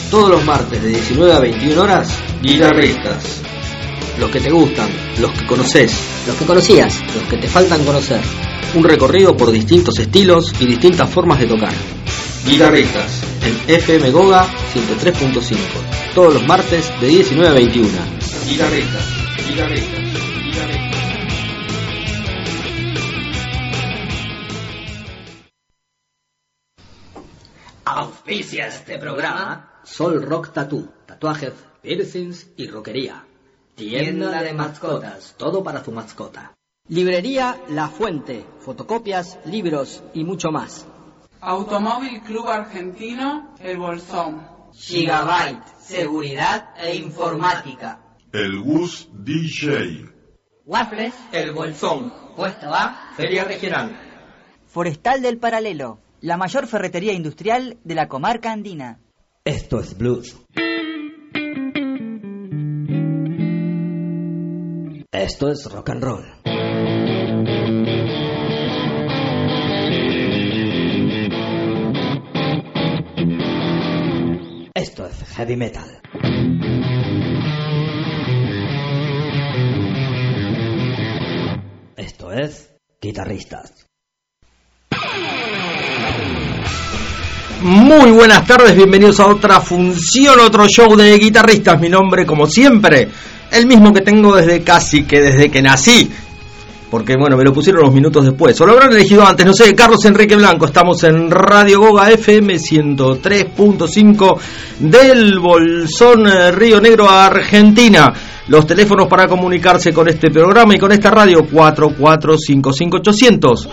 Todos los martes de 19 a 21 horas, Guitarristas. Los que te gustan, los que conoces, los que conocías, los que te faltan conocer. Un recorrido por distintos estilos y distintas formas de tocar. Guitarristas, en FM Goga 103.5. Todos los martes de 19 a 21. Guitarristas, guitarristas, guitarristas. Auspicia este programa Sol Rock Tattoo, tatuajes, piercings y roquería. Tienda de mascotas, todo para tu mascota. Librería La Fuente, fotocopias, libros y mucho más. Automóvil Club Argentino El Bolsón. Gigabyte, seguridad e informática. El Gus DJ. Waffles El Bolsón. Puesto A, Feria Regional. Forestal del Paralelo, la mayor ferretería industrial de la comarca andina. Esto es blues. Esto es rock and roll. Esto es heavy metal. Esto es Guitarristas. Muy buenas tardes, bienvenidos a otra función, otro show de Guitarristas. Mi nombre, como siempre, el mismo que tengo desde que nací. Porque, bueno, me lo pusieron unos minutos después. O lo habrán elegido antes, no sé, Carlos Enrique Blanco. Estamos en Radio Goga FM 103.5 del Bolsón, Río Negro, Argentina. Los teléfonos para comunicarse con este programa y con esta radio: 4455-800.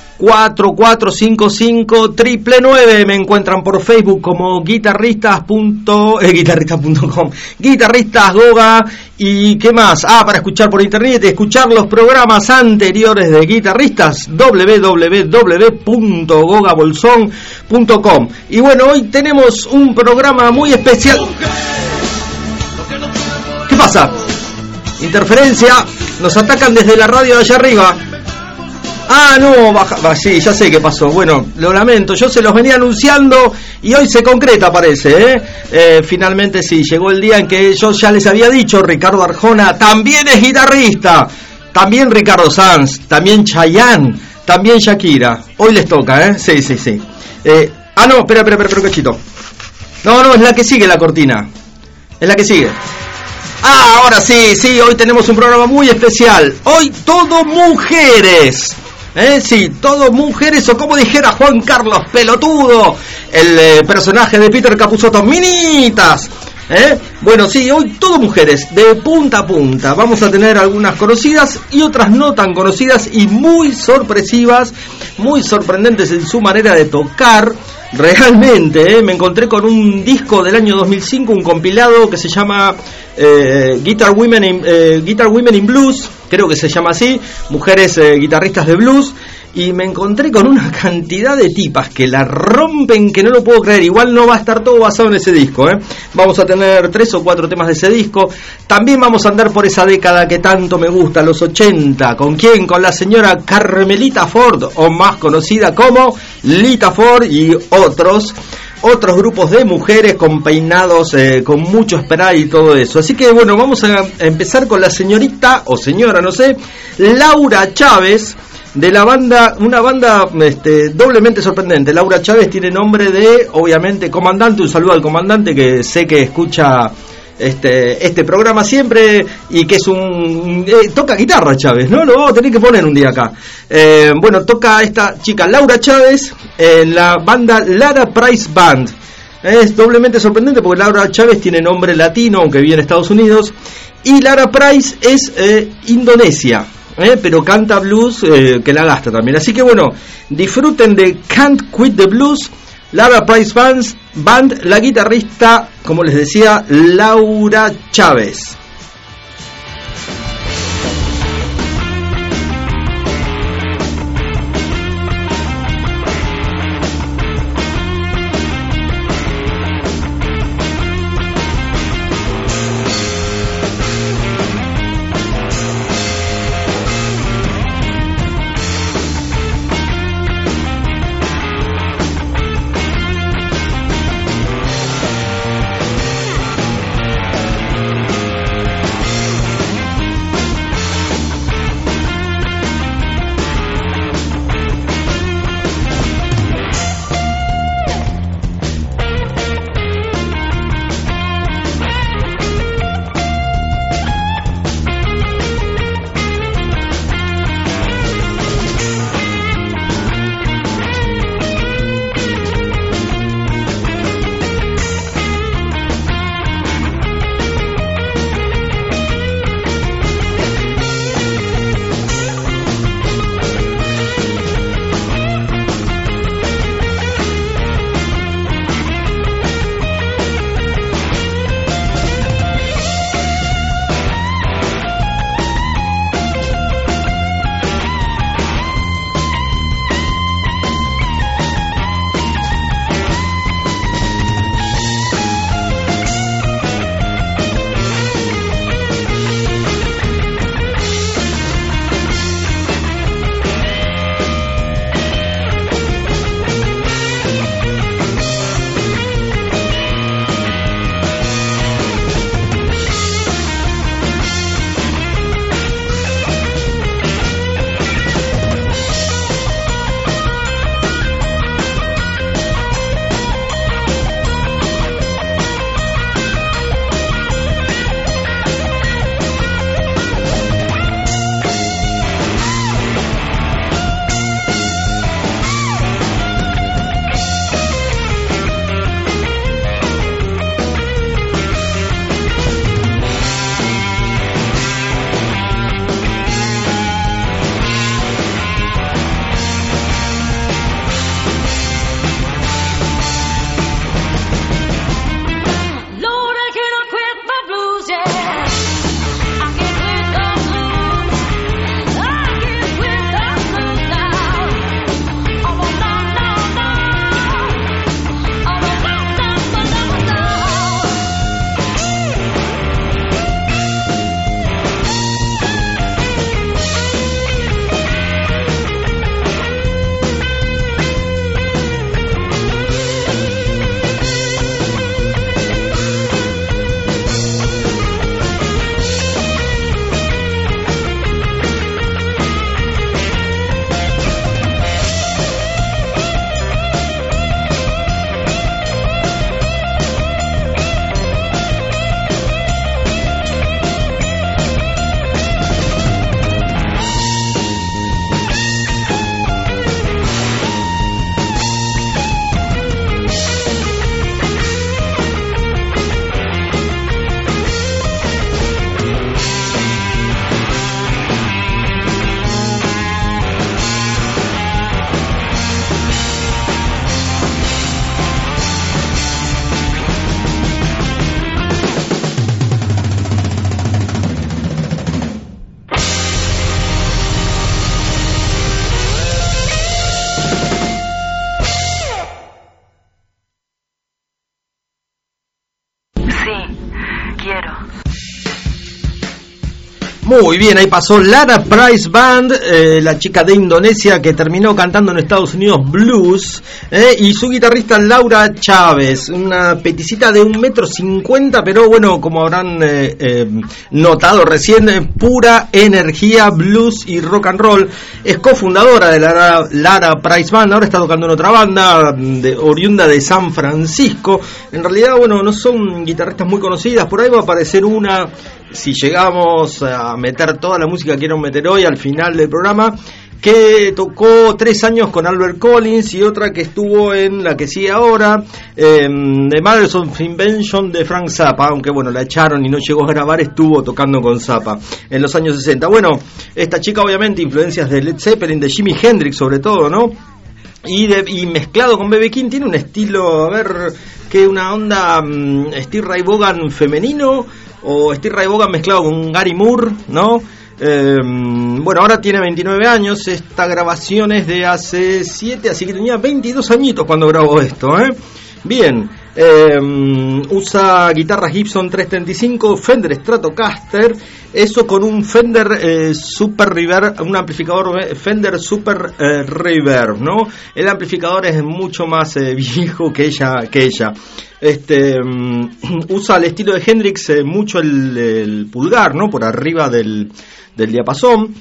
4455-999. Me encuentran por Facebook como guitarristas.com, Guitarristas Goga. Y qué más, para escuchar por internet y escuchar los programas anteriores de Guitarristas, www.gogabolson.com. Y bueno, hoy tenemos un programa muy especial. ¿Qué pasa? Interferencia, nos atacan desde la radio de allá arriba. No, baja, sí, ya sé qué pasó. Bueno, lo lamento, yo se los venía anunciando y hoy se concreta, parece, finalmente sí, llegó el día en que yo ya les había dicho, Ricardo Arjona también es guitarrista, también Ricardo Sanz, también Chayanne, también Shakira. Hoy les toca, sí. No, espera, un cachito. No, es la que sigue la cortina. Es la que sigue. Ahora sí, hoy tenemos un programa muy especial. Hoy todo mujeres. Sí, todo mujeres, o como dijera Juan Carlos Pelotudo, el personaje de Peter Capusotto, minitas. Bueno, sí, hoy todo mujeres, de punta a punta. Vamos a tener algunas conocidas y otras no tan conocidas y muy sorpresivas, muy sorprendentes en su manera de tocar. Realmente, me encontré con un disco del año 2005, un compilado que se llama Guitar Women in Blues, creo que se llama así, mujeres guitarristas de blues, y me encontré con una cantidad de tipas que la rompen, que no lo puedo creer. Igual no va a estar todo basado en ese disco, Vamos a tener 3 o 4 temas de ese disco. También vamos a andar por esa década que tanto me gusta, los 80. ¿Con quién? Con la señora Carmelita Ford, o más conocida como Lita Ford, y otros grupos de mujeres con peinados, con mucho esperar y todo eso. Así que bueno, vamos a empezar con la señorita, o señora, no sé, Laura Chávez, de la banda, una banda doblemente sorprendente. Laura Chávez tiene nombre de, obviamente, comandante. Un saludo al comandante, que sé que escucha este programa siempre, y que es toca guitarra Chávez, ¿no? Lo vamos a tener que poner un día acá. Bueno, toca esta chica Laura Chávez en la banda Lara Price Band. Es doblemente sorprendente porque Laura Chávez tiene nombre latino, aunque vive en Estados Unidos, y Lara Price es Indonesia. Pero canta blues, que la gasta también. Así que bueno, disfruten de Can't Quit the Blues, Lara Price Band, la guitarrista, como les decía, Laura Chávez. quiero. Muy bien, ahí pasó Lara Price Band, la chica de Indonesia que terminó cantando en Estados Unidos blues, y su guitarrista Laura Chávez, una peticita de 1,50 m, pero bueno, como habrán notado recién, pura energía, blues y rock and roll. Es cofundadora de Lara Price Band, ahora está tocando en otra banda oriunda de San Francisco. En realidad, bueno, no son guitarristas muy conocidas, por ahí va a aparecer una, si llegamos a meter toda la música que quiero meter hoy al final del programa, que tocó 3 años con Albert Collins, y otra que estuvo en la que sigue ahora, The Mothers of Invention de Frank Zappa, aunque bueno, la echaron y no llegó a grabar, estuvo tocando con Zappa en los años 60. Bueno, esta chica obviamente influencias de Led Zeppelin, de Jimi Hendrix sobre todo, ¿no? Y mezclado con B.B. King, tiene un estilo, a ver, que una onda Steve Ray Vaughan femenino, o Steve Ray Vaughan mezclado con Gary Moore, ¿no? Bueno, ahora tiene 29 años, esta grabación es de hace 7, así que tenía 22 añitos cuando grabó esto, Bien, usa guitarra Gibson 335, Fender Stratocaster, eso con un Fender Super Reverb, un amplificador Fender Super Reverb, ¿no? El amplificador es mucho más viejo que ella. Usa el estilo de Hendrix, mucho el pulgar, ¿no? Por arriba del diapasón.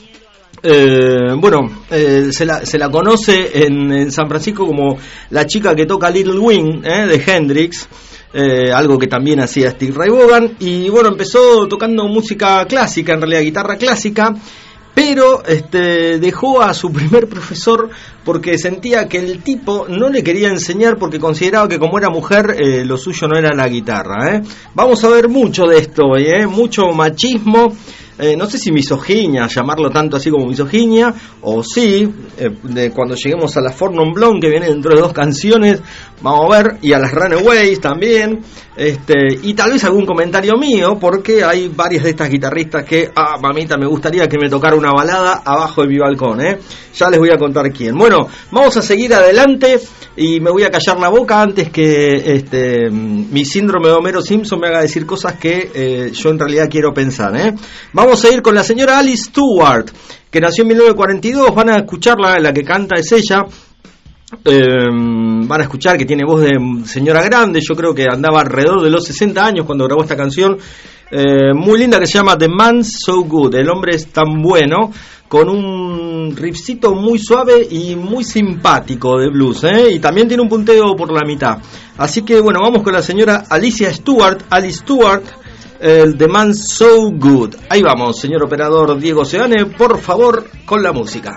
Se la conoce en San Francisco como la chica que toca Little Wing de Hendrix, algo que también hacía Steve Ray Vaughan. Y bueno, empezó tocando música clásica, en realidad guitarra clásica, pero dejó a su primer profesor porque sentía que el tipo no le quería enseñar, porque consideraba que como era mujer, lo suyo no era la guitarra. Vamos a ver mucho de esto hoy, mucho machismo. No sé si misoginia, llamarlo tanto así como misoginia, o sí, cuando lleguemos a la Four Non Blonde, que viene dentro de 2 canciones, vamos a ver, y a las Runaways también, y tal vez algún comentario mío, porque hay varias de estas guitarristas que, mamita, me gustaría que me tocara una balada abajo de mi balcón, ya les voy a contar quién. Bueno, vamos a seguir adelante, y me voy a callar la boca antes que mi síndrome de Homero Simpson me haga decir cosas que yo en realidad quiero pensar, Vamos a ir con la señora Alice Stewart, que nació en 1942. Van a escucharla, la que canta es ella. Van a escuchar que tiene voz de señora grande. Yo creo que andaba alrededor de los 60 años cuando grabó esta canción, muy linda, que se llama The Man's So Good, el hombre es tan bueno, con un riffcito muy suave y muy simpático de blues, y también tiene un punteo por la mitad. Así que bueno, vamos con la señora Alice Stewart, el The Man's So Good. Ahí vamos, señor operador Diego Seane, por favor, con la música.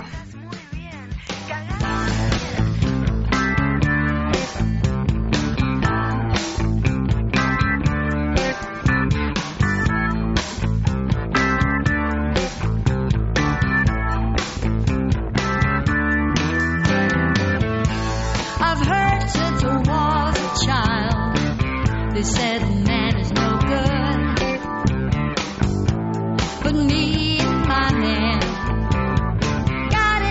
I've heard since I was a child, they said man is no good. But me and my man got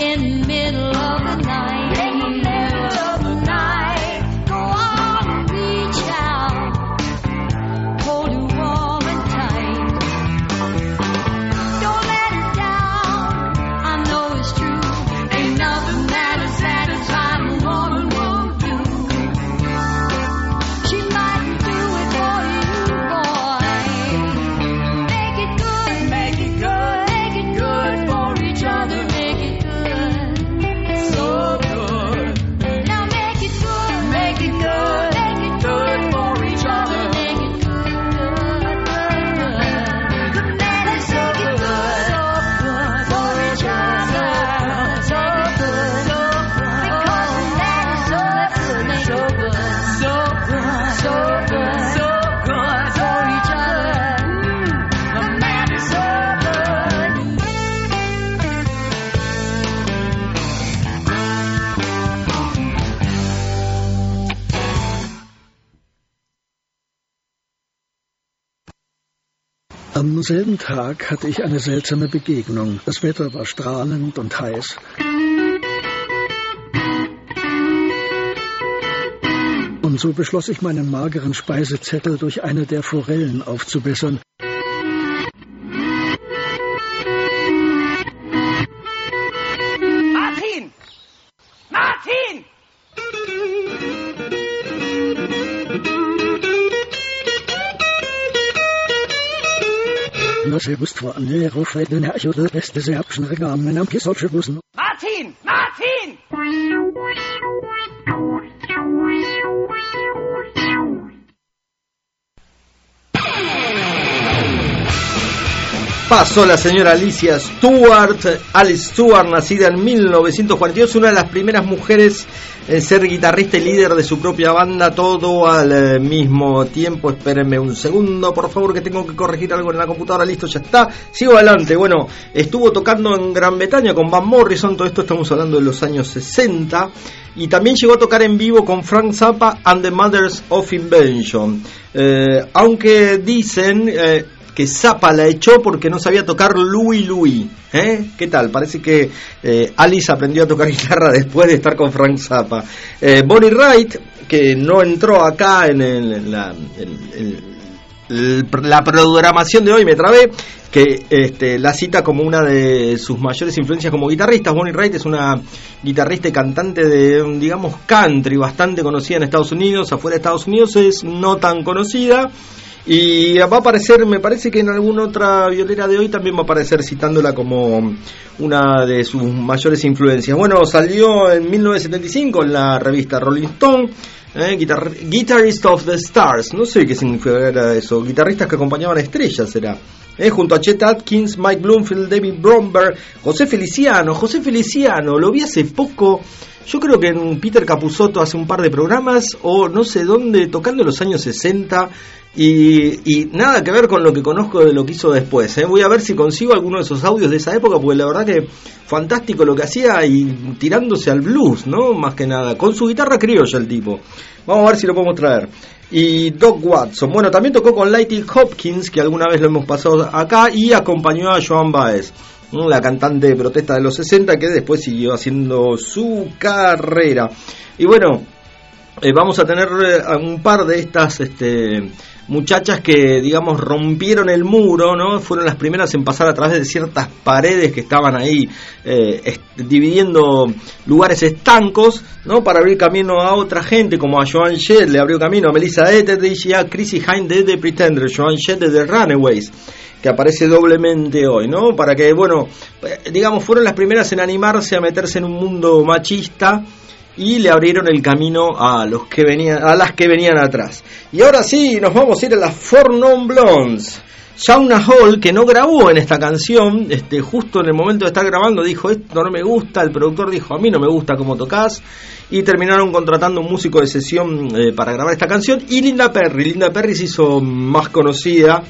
in the middle of the night. In the middle of the night. Go on, reach out, hold you warm and tight. Don't let it down, I know it's true. Ain't nothing that'll satisfy a woman won't do. She might do it for you, boy. Make it good, make it good, make it good for each other. Make it good, so good. Now make it good, make it good, make it good for each other. Make it good, good, good. The man is so good, so good for each other. So good, so good. Because the man is so good, so good, so good, so good, so good for each other. The man is so good. Am selben Tag hatte ich eine seltsame Begegnung. Das Wetter war strahlend und heiß. Und so beschloss ich, meinen mageren Speisezettel durch eine der Forellen aufzubessern. Martin! Martin! No se gustwo, nie ruszaj, nie się do beste zerbschen Regamen am Kisocze busen. Martin! Martin! Pasó la señora Alicia Stewart, Alice Stewart, nacida en 1942, una de las primeras mujeres en ser guitarrista y líder de su propia banda, todo al mismo tiempo. Espérenme un segundo, por favor, que tengo que corregir algo en la computadora. Listo, ya está. Sigo adelante. Bueno, estuvo tocando en Gran Bretaña con Van Morrison, todo esto estamos hablando de los años 60, y también llegó a tocar en vivo con Frank Zappa and the Mothers of Invention. Aunque dicen que Zappa la echó porque no sabía tocar Louie Louie. ¿Qué tal? Parece que Alice aprendió a tocar guitarra después de estar con Frank Zappa. Bonnie Raitt, que no entró acá en la programación de hoy, me trabé, que la cita como una de sus mayores influencias como guitarrista. Bonnie Raitt es una guitarrista y cantante de, digamos, country, bastante conocida en Estados Unidos. Afuera de Estados Unidos es no tan conocida. Y va a aparecer, me parece que en alguna otra violera de hoy también va a aparecer citándola como una de sus mayores influencias. Bueno, salió en 1975 en la revista Rolling Stone, Guitarist of the Stars. No sé qué significa eso. Guitarristas que acompañaban a estrellas, será. Junto a Chet Atkins, Mike Bloomfield, David Bromberg, José Feliciano, lo vi hace poco. Yo creo que en Peter Capusotto hace un par de programas, o no sé dónde, tocando en los años 60, y nada que ver con lo que conozco de lo que hizo después. Voy a ver si consigo alguno de esos audios de esa época, porque la verdad que fantástico lo que hacía, y tirándose al blues, ¿no? Más que nada, con su guitarra criolla el tipo. Vamos a ver si lo podemos traer. Y Doc Watson, bueno, también tocó con Lyle Hopkins, que alguna vez lo hemos pasado acá, y acompañó a Joan Baez, la cantante de protesta de los 60, que después siguió haciendo su carrera. Y bueno, vamos a tener un par de estas muchachas que, digamos, rompieron el muro, ¿no? Fueron las primeras en pasar a través de ciertas paredes que estaban ahí dividiendo lugares estancos, ¿no? Para abrir camino a otra gente, como a Joan Jett le abrió camino, a Melissa Etheridge y a Chrissy Hynde de The Pretenders, Joan Jett de The Runaways, que aparece doblemente hoy, ¿no? Para que, bueno, digamos, fueron las primeras en animarse a meterse en un mundo machista, y le abrieron el camino a las que venían atrás. Y ahora sí, nos vamos a ir a las Four Non Blondes. Shauna Hall, que no grabó en esta canción, justo en el momento de estar grabando dijo: esto no me gusta. El productor dijo: a mí no me gusta cómo tocas. Y terminaron contratando un músico de sesión para grabar esta canción. Y Linda Perry se hizo más conocida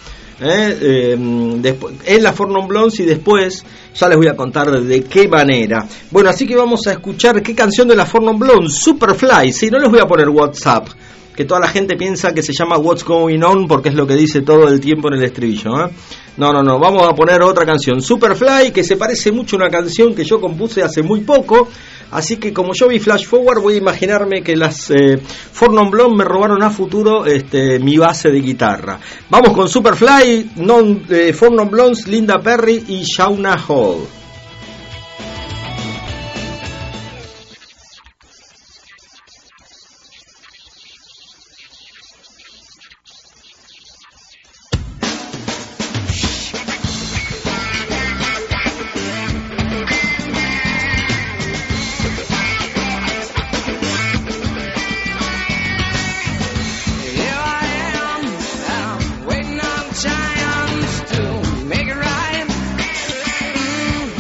después, en la Four Non Blondes, y después ya les voy a contar de qué manera. Bueno, así que vamos a escuchar qué canción de la Four Non Blondes, Superfly. Sí, no les voy a poner WhatsApp, que toda la gente piensa que se llama What's Going On porque es lo que dice todo el tiempo en el estribillo, ¿eh? No, vamos a poner otra canción, Superfly, que se parece mucho a una canción que yo compuse hace muy poco, así que como yo vi Flash Forward voy a imaginarme que las Four Non Blondes me robaron a futuro mi base de guitarra. Vamos con Superfly, Four Non Blondes, Linda Perry y Shauna Hall. Waiting on giants to make it right.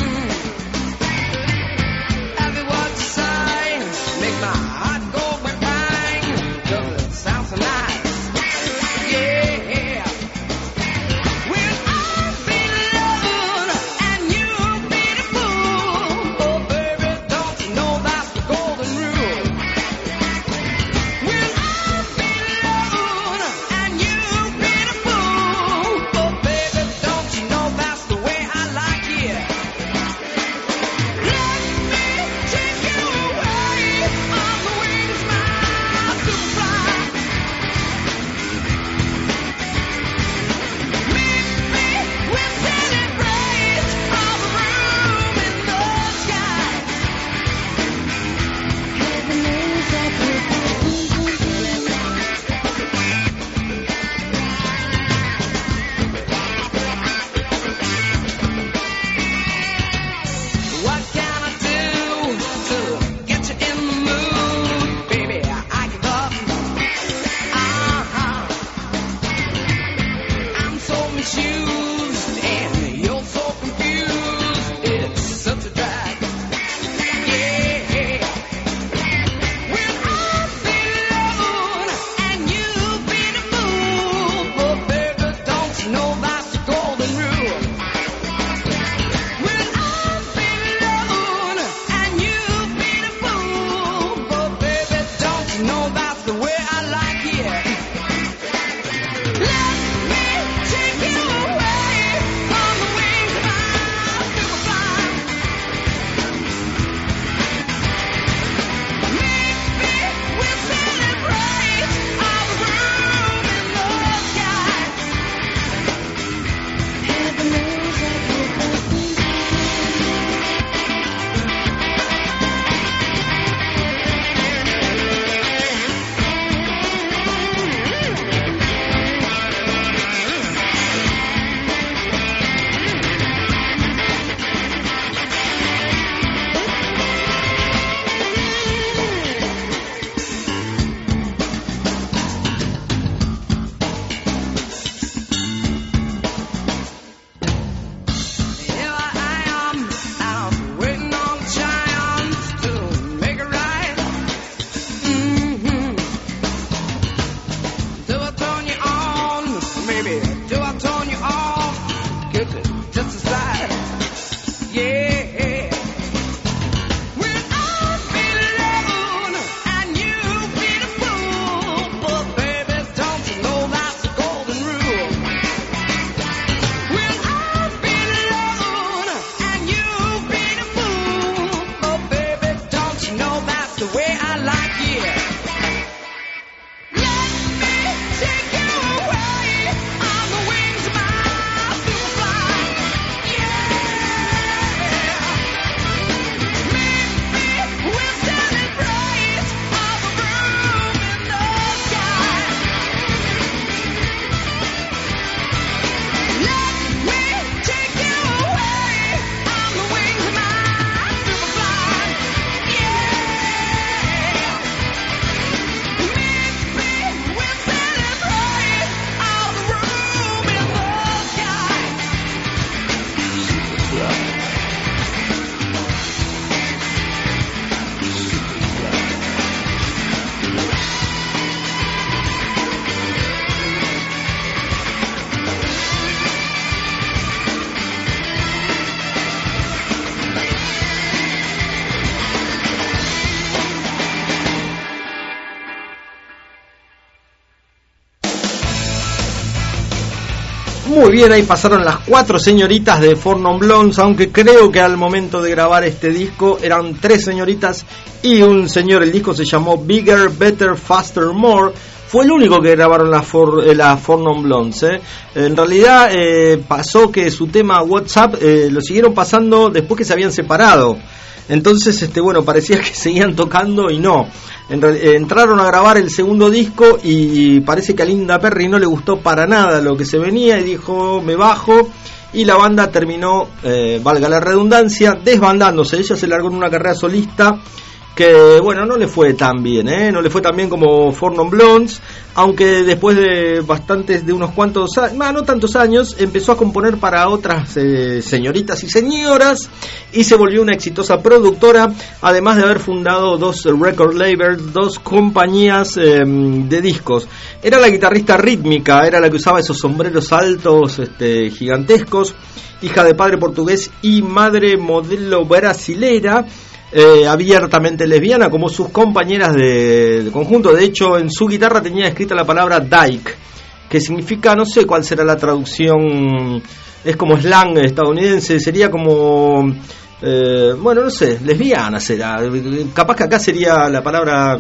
Muy bien, ahí pasaron las 4 señoritas de Four Non Blondes, aunque creo que al momento de grabar este disco eran 3 señoritas y un señor. El disco se llamó Bigger, Better, Faster, More. Fue el único que grabaron las Four Non Blondes. En realidad pasó que su tema WhatsApp lo siguieron pasando después que se habían separado. Entonces, bueno, parecía que seguían tocando y no. Entraron a grabar el segundo disco y parece que a Linda Perry no le gustó para nada lo que se venía y dijo, me bajo. Y la banda terminó, valga la redundancia, desbandándose. Ella se largó en una carrera solista que, bueno, no le fue tan bien, no le fue tan bien como Four Non Blondes, aunque después de unos cuantos años, no tantos años, empezó a componer para otras señoritas y señoras y se volvió una exitosa productora, además de haber fundado 2 record labels, 2 compañías de discos. Era la guitarrista rítmica, era la que usaba esos sombreros altos, gigantescos, hija de padre portugués y madre modelo brasilera. Abiertamente lesbiana como sus compañeras de conjunto. De hecho, en su guitarra tenía escrita la palabra dyke, que significa, no sé cuál será la traducción, es como slang estadounidense, sería como bueno, no sé, lesbiana será, capaz que acá sería la palabra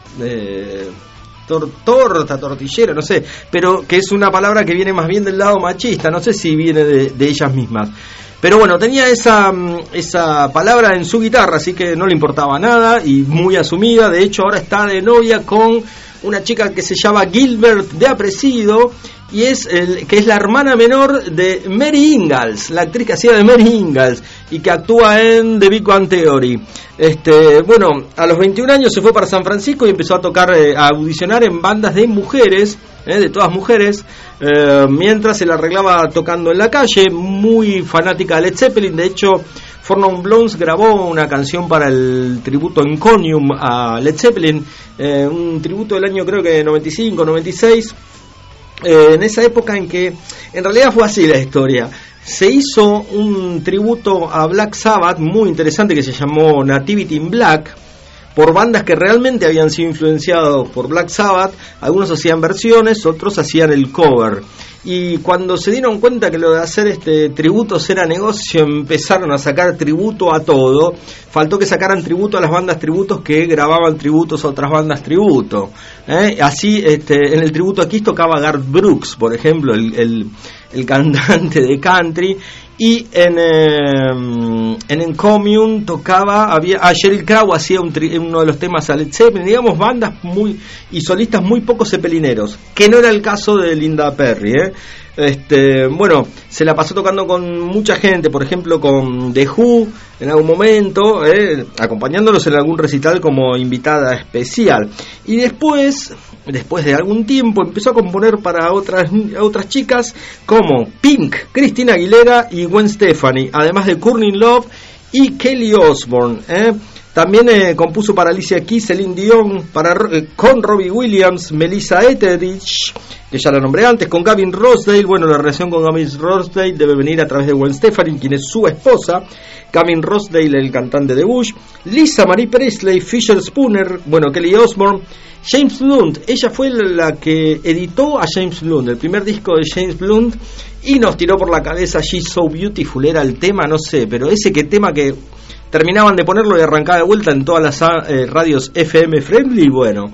torta, tortillera, no sé, pero que es una palabra que viene más bien del lado machista, no sé si viene de ellas mismas. Pero bueno, tenía esa palabra en su guitarra, así que no le importaba nada y muy asumida. De hecho, ahora está de novia con una chica que se llama Gilbert de Apresido y que es la hermana menor de Mary Ingalls, la actriz que hacía de Mary Ingalls y que actúa en The Big Bang Theory. Bueno, a los 21 años se fue para San Francisco y empezó a tocar, a audicionar en bandas de mujeres, de todas mujeres, mientras se la arreglaba tocando en la calle. Muy fanática de Led Zeppelin. De hecho, Four Non Blondes grabó una canción para el tributo Enconium a Led Zeppelin, un tributo del año creo que 95, 96, en esa época en que en realidad fue así la historia. Se hizo un tributo a Black Sabbath muy interesante que se llamó Nativity in Black, por bandas que realmente habían sido influenciados por Black Sabbath. Algunos hacían versiones, otros hacían el cover. Y cuando se dieron cuenta que lo de hacer tributos era negocio, empezaron a sacar tributo a todo. Faltó que sacaran tributo a las bandas tributos que grababan tributos a otras bandas tributo. Así, en el tributo aquí tocaba Garth Brooks, por ejemplo, el cantante de country. Y en Enconium tocaba, Sheryl Crow hacía uno de los temas a Led Zeppelin, digamos, bandas y solistas muy poco zeppelineros, que no era el caso de Linda Perry. Bueno, se la pasó tocando con mucha gente, por ejemplo con The Who en algún momento, acompañándolos en algún recital como invitada especial. Y después de algún tiempo empezó a componer para otras chicas como Pink, Christina Aguilera y Gwen Stefani, además de Courtney Love y Kelly Osbourne. También compuso para Alicia Keys, Celine Dion, con Robbie Williams, Melissa Etheridge, que ya la nombré antes, con Gavin Rossdale. Bueno, la relación con Gavin Rossdale debe venir a través de Gwen Stefani, quien es su esposa. Gavin Rossdale, el cantante de Bush. Lisa Marie Presley, Fisher Spooner, bueno, Kelly Osbourne. James Blunt, ella fue la que editó a James Blunt, el primer disco de James Blunt, y nos tiró por la cabeza She's So Beautiful, era el tema, no sé, pero tema que terminaban de ponerlo y arrancaba de vuelta en todas las radios FM friendly. Bueno,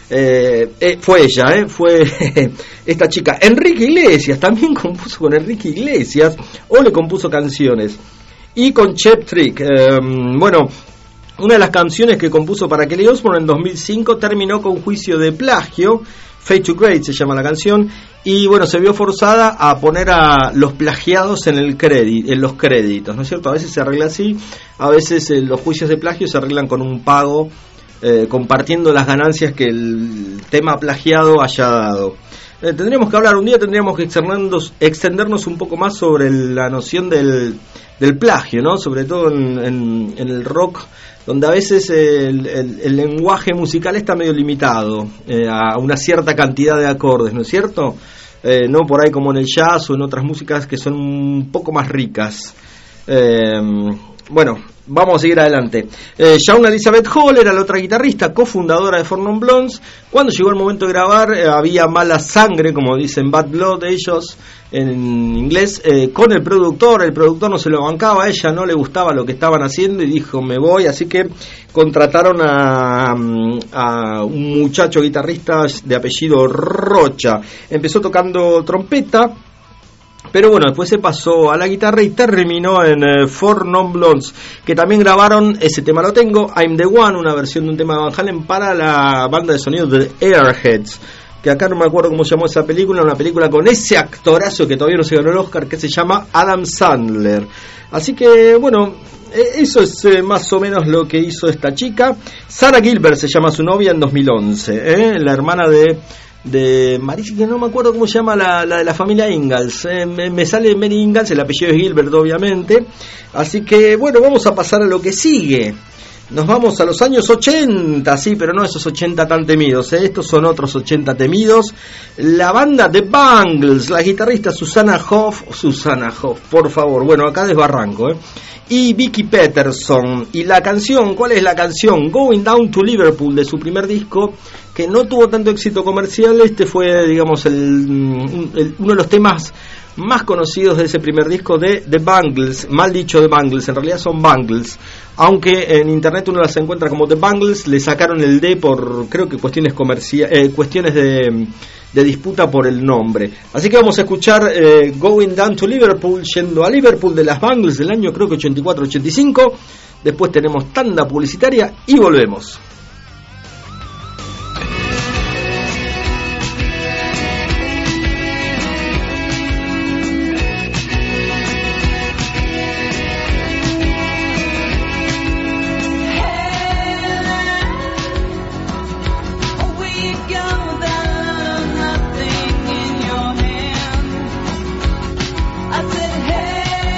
fue ella, fue esta chica. Enrique Iglesias también compuso con Enrique Iglesias, o le compuso canciones, y con Cheap Trick. Bueno, una de las canciones que compuso para Kelly Osbourne en 2005 terminó con juicio de plagio. Fade to Grey se llama la canción, y bueno, se vio forzada a poner a los plagiados en los créditos, ¿no es cierto? A veces se arregla así, a veces los juicios de plagio se arreglan con un pago, compartiendo las ganancias que el tema plagiado haya dado. Tendríamos que hablar un día, tendríamos que extendernos un poco más sobre la noción del plagio, ¿no? Sobre todo en el rock, donde a veces el lenguaje musical está medio limitado a una cierta cantidad de acordes, ¿no es cierto? No por ahí como en el jazz o en otras músicas que son un poco más ricas. Bueno, vamos a seguir adelante. Shawn Elizabeth Hall era la otra guitarrista, cofundadora de Four Non Blondes. Cuando llegó el momento de grabar, había mala sangre, como dicen Bad Blood ellos, en inglés, con el productor no se lo bancaba, a ella no le gustaba lo que estaban haciendo y dijo me voy, así que contrataron a un muchacho guitarrista de apellido Rocha. Empezó tocando trompeta, pero bueno, después se pasó a la guitarra y terminó en Four Non Blondes, que también grabaron, ese tema lo tengo, I'm the One, una versión de un tema de Van Halen para la banda de sonido de Airheads, que acá no me acuerdo cómo se llamó esa película, una película con ese actorazo que todavía no se ganó el Oscar, que se llama Adam Sandler. Así que bueno, eso es más o menos lo que hizo esta chica. Sarah Gilbert se llama su novia en 2011, la hermana de Marisa, que no me acuerdo cómo se llama, la de la familia Ingalls. Me sale Mary Ingalls, el apellido es Gilbert obviamente. Así que bueno, vamos a pasar a lo que sigue. Nos vamos a los años 80, sí, pero no esos 80 tan temidos, estos son otros 80 temidos. La banda The Bangles, la guitarrista Susanna Hoff, por favor, bueno, acá desbarranco, y Vicky Peterson. Y la canción, ¿cuál es la canción? Going Down to Liverpool, de su primer disco, que no tuvo tanto éxito comercial. Este fue, digamos, uno de los temas más conocidos de ese primer disco de The Bangles, mal dicho The Bangles, en realidad son Bangles, aunque en internet uno las encuentra como The Bangles, le sacaron el D por, creo que cuestiones cuestiones de disputa por el nombre. Así que vamos a escuchar Going Down to Liverpool, yendo a Liverpool, de las Bangles, del año creo que 84-85, después tenemos tanda publicitaria y volvemos.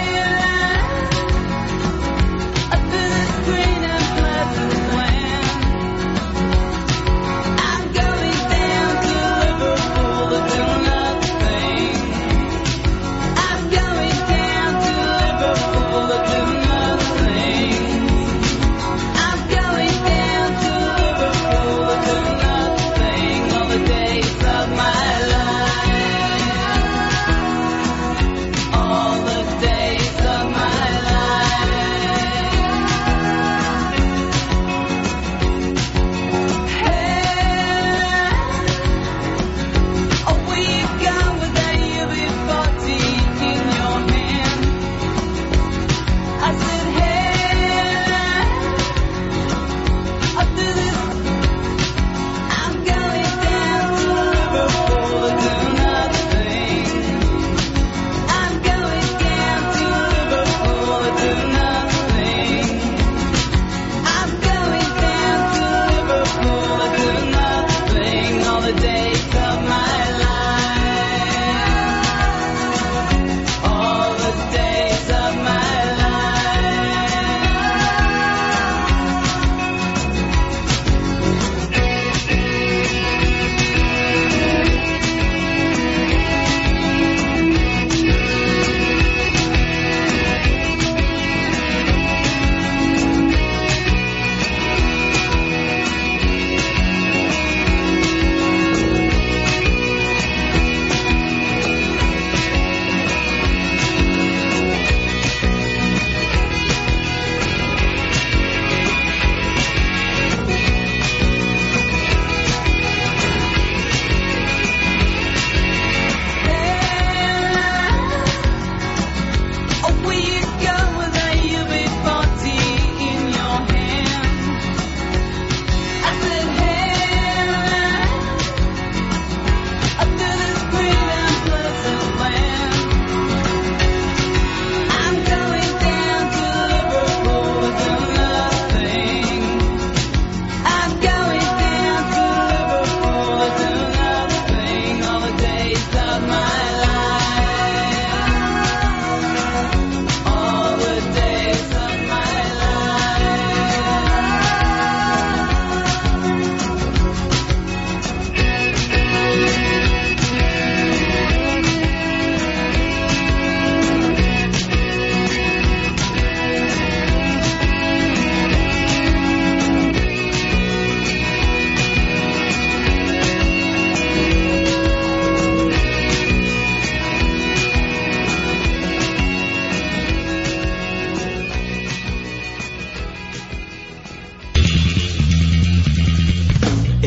Green and pleasant land.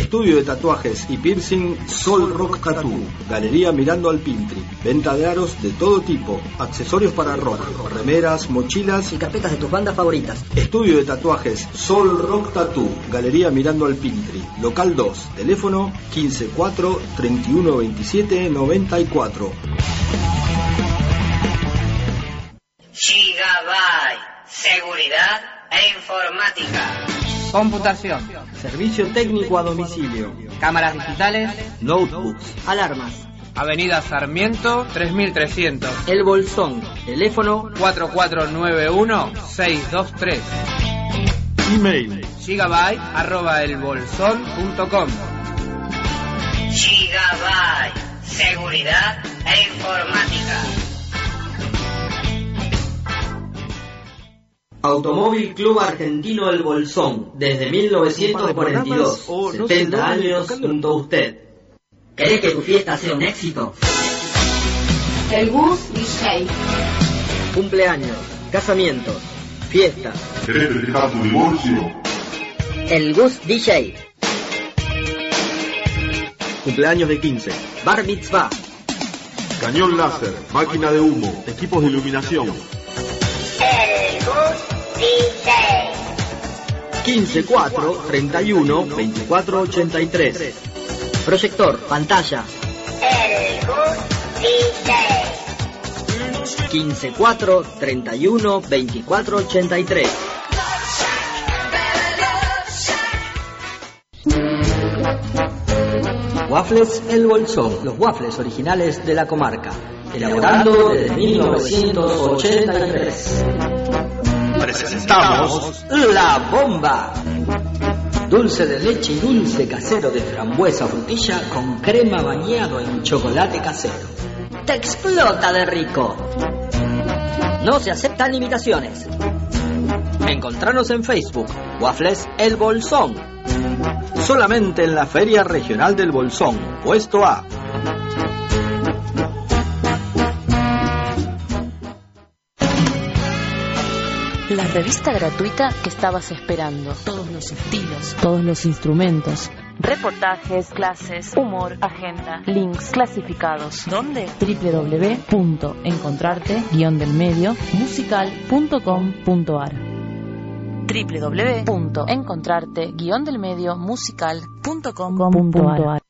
Estudio de tatuajes y piercing Sol Rock Tattoo. Galería mirando al Pintri. Venta de aros de todo tipo. Accesorios para rock. Remeras, mochilas Y carpetas de tus bandas favoritas. Estudio de tatuajes Sol Rock Tattoo. Galería mirando al Pintri. Local 2. Teléfono 154 31 27 94. Gigabyte. Seguridad e informática. Computación. Servicio técnico a domicilio. Cámaras digitales. Notebooks. Alarmas. Avenida Sarmiento 3300. El Bolsón. Teléfono 4491-623. Email. gigabyte@elbolsón.com. Gigabyte. Seguridad e informática. Automóvil Club Argentino El Bolsón, desde 1942, 70 años junto a usted. ¿Querés que tu fiesta sea un éxito? El Gus DJ. Cumpleaños, casamientos, fiestas. ¿Querés festejar tu divorcio? El Gus DJ. Cumpleaños de 15. Bar Mitzvah. Cañón láser, máquina de humo, equipos de iluminación. El Gus DJ. 15 4 31 24 83. Proyector, pantalla. El Gus DJ. 15 4 31 24 83. Waffles El Bolsón, los waffles originales de la comarca, elaborando desde 1983. Presentamos La Bomba. Dulce de leche y dulce casero de frambuesa o frutilla con crema bañado en chocolate casero. ¡Te explota de rico! No se aceptan imitaciones. Encontranos en Facebook, Waffles El Bolsón. solamente en la Feria Regional del Bolsón, puesto A. La revista gratuita que estabas esperando. Todos los estilos, todos los instrumentos. Reportajes, clases, humor, agenda, links clasificados. ¿Dónde? www.encontrarte-delmediomusical.com.ar www.encontrarte-delmediomusical.com.ar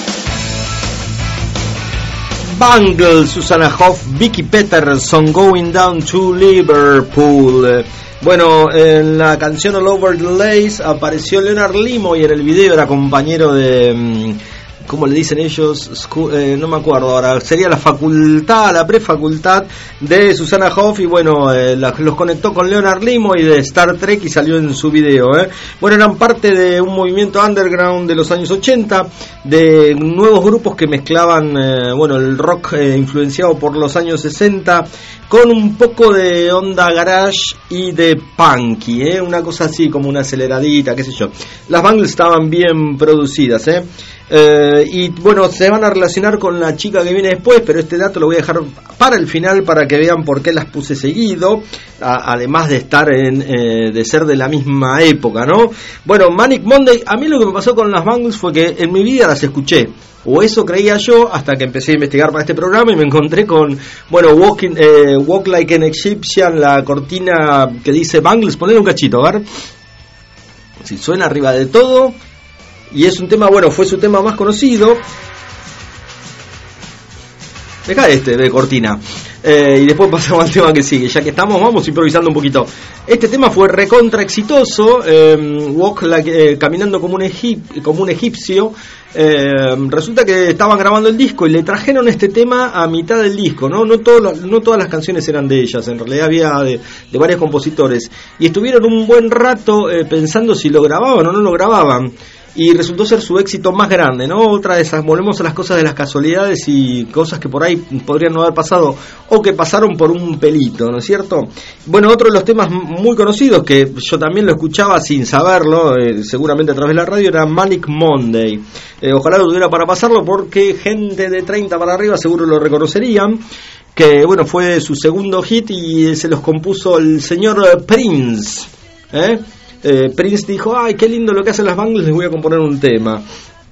Bangles, Susanna Hoff, Vicky Peterson, Going Down to Liverpool. Bueno, en la canción All Over the Lace apareció Leonard Nimoy, y en el video era compañero de... ¿cómo le dicen ellos? No me acuerdo ahora. Sería la facultad, la prefacultad de Susanna Hoff. Y bueno, los conectó con Leonard Nimoy de Star Trek y salió en su video. Bueno, eran parte de un movimiento underground de los años 80, de nuevos grupos que mezclaban el rock influenciado por los años 60 con un poco de onda garage y de punky, una cosa así como una aceleradita, qué sé yo. Las Bangles estaban bien producidas, y bueno, se van a relacionar con la chica que viene después, pero este dato lo voy a dejar para el final para que vean por qué las puse seguido, además de estar de ser de la misma época, ¿no? Bueno, Manic Monday, a mí lo que me pasó con las Bangles fue que en mi vida las escuché, o eso creía yo, hasta que empecé a investigar para este programa y me encontré con, Walk Like an Egyptian, la cortina que dice Bangles. Ponle un cachito, a ver si suena arriba de todo. Y es un tema, fue su tema más conocido. Deja de cortina. Y después pasamos al tema que sigue. Ya que estamos, vamos improvisando un poquito. Este tema fue recontra exitoso. Walk Like, caminando como un egipcio. Resulta que estaban grabando el disco y le trajeron este tema a mitad del disco, ¿no? No todas las canciones eran de ellas, en realidad había de varios compositores. Y estuvieron un buen rato pensando si lo grababan o no lo grababan. Y resultó ser su éxito más grande, ¿no? Otra de esas, volvemos a las cosas de las casualidades y cosas que por ahí podrían no haber pasado o que pasaron por un pelito, ¿no es cierto? Bueno, otro de los temas muy conocidos que yo también lo escuchaba sin saberlo, seguramente a través de la radio, era Manic Monday. Ojalá lo tuviera para pasarlo porque gente de 30 para arriba seguro lo reconocerían. Que fue su segundo hit y se los compuso el señor Prince, Prince dijo, ay, qué lindo lo que hacen las Bangles, les voy a componer un tema.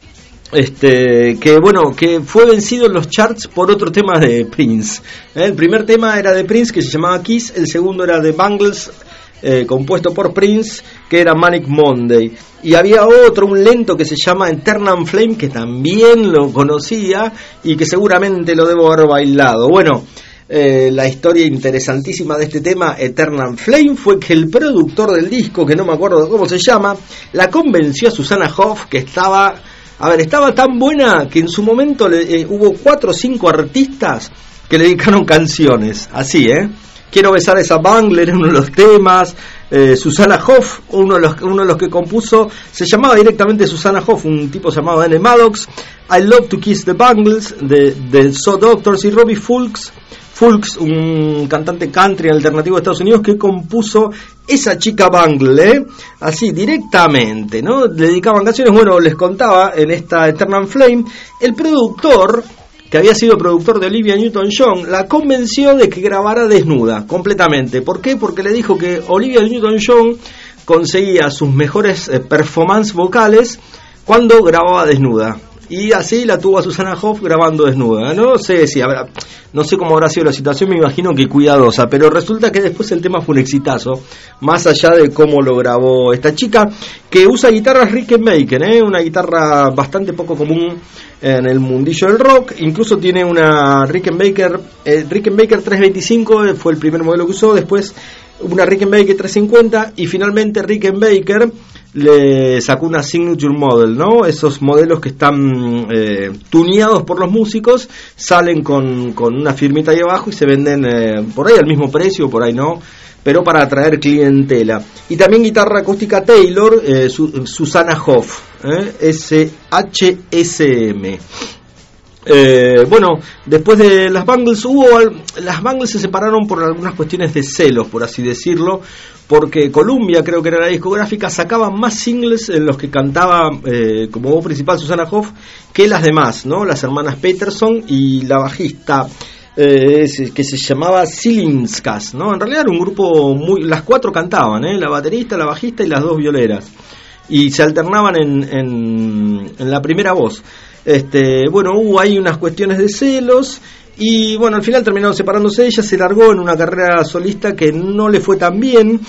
Que fue vencido en los charts por otro tema de Prince. El primer tema era de Prince, que se llamaba Kiss. El segundo era de Bangles, compuesto por Prince, que era Manic Monday. Y había otro, un lento que se llama Eternal Flame, que también lo conocía y que seguramente lo debo haber bailado. Bueno, la historia interesantísima de este tema, Eternal Flame, fue que el productor del disco, que no me acuerdo cómo se llama, la convenció a Susanna Hoff, que estaba tan buena que en su momento hubo 4 o 5 artistas que le dedicaron canciones, así, Quiero besar a esa Bangle era uno de los temas. Susanna Hoff, uno de los que compuso, se llamaba directamente Susanna Hoff, un tipo llamado N. Maddox. I Love to Kiss the Bangles de So Doctors, y Robbie Fulks, un cantante country alternativo de Estados Unidos, que compuso esa chica Bangle, así directamente, ¿no? Le dedicaban canciones. Bueno, les contaba, en esta Eternal Flame, el productor, que había sido productor de Olivia Newton-John, la convenció de que grabara desnuda, completamente. ¿Por qué? Porque le dijo que Olivia Newton-John conseguía sus mejores performances vocales cuando grababa desnuda. Y así la tuvo a Susanna Hoff grabando desnuda. No sé cómo habrá sido la situación, me imagino que cuidadosa, pero resulta que después el tema fue un exitazo, más allá de cómo lo grabó esta chica, que usa guitarras Rickenbacker, una guitarra bastante poco común en el mundillo del rock. Incluso tiene una Rickenbacker 325, fue el primer modelo que usó, después una Rickenbacker 350 y finalmente Rickenbacker le sacó una Signature Model, ¿no? Esos modelos que están tuneados por los músicos, salen con una firmita ahí abajo y se venden por ahí al mismo precio, por ahí no, pero para atraer clientela. Y también guitarra acústica Taylor, Susanna Hoff, SHSM. Bueno, después de las Bangles las Bangles se separaron por algunas cuestiones de celos, por así decirlo, porque Columbia, creo que era la discográfica, sacaba más singles en los que cantaba como voz principal Susanna Hoff que las demás, ¿no? Las hermanas Peterson y la bajista que se llamaba Silinskas, ¿no? En realidad era un grupo las 4 cantaban, la baterista, la bajista y las 2 violeras, y se alternaban en la primera voz. Bueno, hubo ahí unas cuestiones de celos y bueno, al final terminaron separándose. Ella se largó en una carrera solista que no le fue tan bien,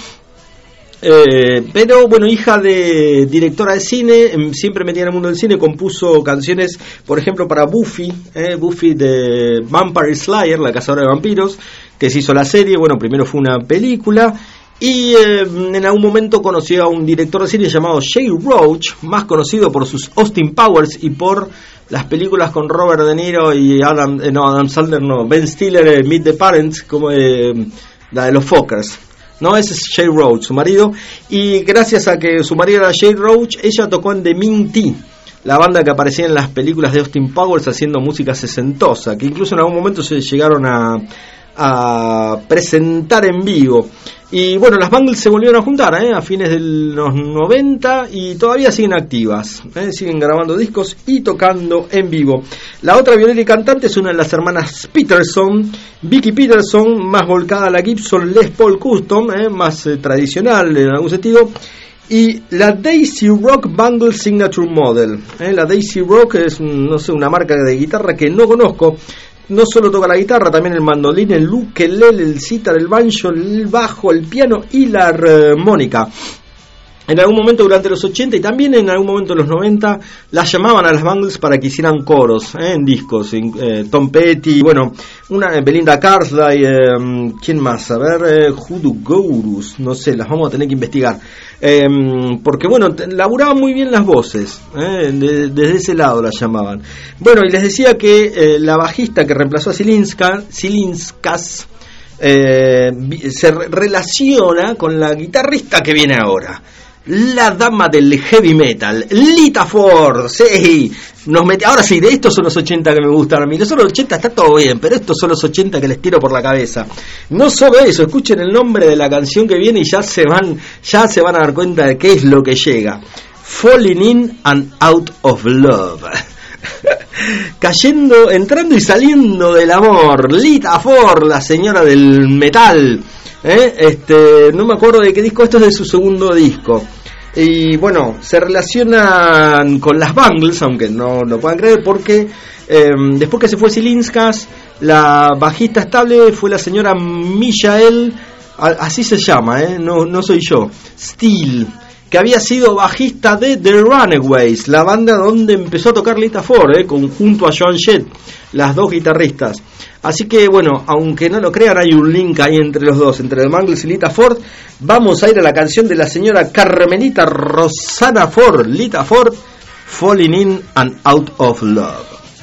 pero bueno, hija de directora de cine, siempre metida en el mundo del cine, compuso canciones, por ejemplo, para Buffy de Vampire Slayer, la cazadora de vampiros, que se hizo la serie. Bueno, primero fue una película. Y en algún momento conoció a un director de cine llamado Jay Roach, más conocido por sus Austin Powers y por las películas con Robert De Niro y Ben Stiller, Meet the Parents, como la de los Fockers. No, ese es Jay Roach, su marido. Y gracias a que su marido era Jay Roach, ella tocó en The Mean Tea, la banda que aparecía en las películas de Austin Powers haciendo música sesentosa, que incluso en algún momento se llegaron a presentar en vivo. Y bueno, las Bangles se volvieron a juntar a fines de los 90 y todavía siguen activas, siguen grabando discos y tocando en vivo. La otra violera y cantante es una de las hermanas Peterson, Vicky Peterson, más volcada a la Gibson Les Paul Custom, más tradicional en algún sentido, y la Daisy Rock Bangle Signature Model. La Daisy Rock es, una marca de guitarra que no conozco. No solo toca la guitarra, también el mandolín, el ukelele, el sitar, el banjo, el bajo, el piano y la armónica. En algún momento durante los 80 y también en algún momento en los 90 las llamaban a las Bangles para que hicieran coros en discos. Tom Petty, bueno, una Belinda Carlisle, ¿quién más? A ver, Hoodoo Gurus, no sé, las vamos a tener que investigar. Porque bueno, laburaban muy bien las voces, desde ese lado las llamaban. Bueno, y les decía que la bajista que reemplazó a Silinskas se relaciona con la guitarrista que viene ahora, la dama del heavy metal, Lita Ford. Sí, ahora sí, de estos son los 80 que me gustan a mí. Los 80 está todo bien, pero estos son los 80 que les tiro por la cabeza. No solo eso, escuchen el nombre de la canción que viene y ya se van a dar cuenta de qué es lo que llega. Falling in and out of love. Entrando y saliendo del amor. Lita Ford, la señora del metal. No me acuerdo de qué disco, esto es de su segundo disco. Y bueno, se relacionan con las Bangles, aunque no lo puedan creer, porque después que se fue Zilinskas, la bajista estable fue la señora Michael, así se llama, no soy yo, Steele, que había sido bajista de The Runaways, la banda donde empezó a tocar Lita Ford, junto a Joan Jett, las dos guitarristas. Así que bueno, aunque no lo crean, hay un link ahí entre los dos, entre The Bangles y Lita Ford. Vamos a ir a la canción de la señora Carmelita Rosana Ford, Lita Ford, Falling In and Out of Love.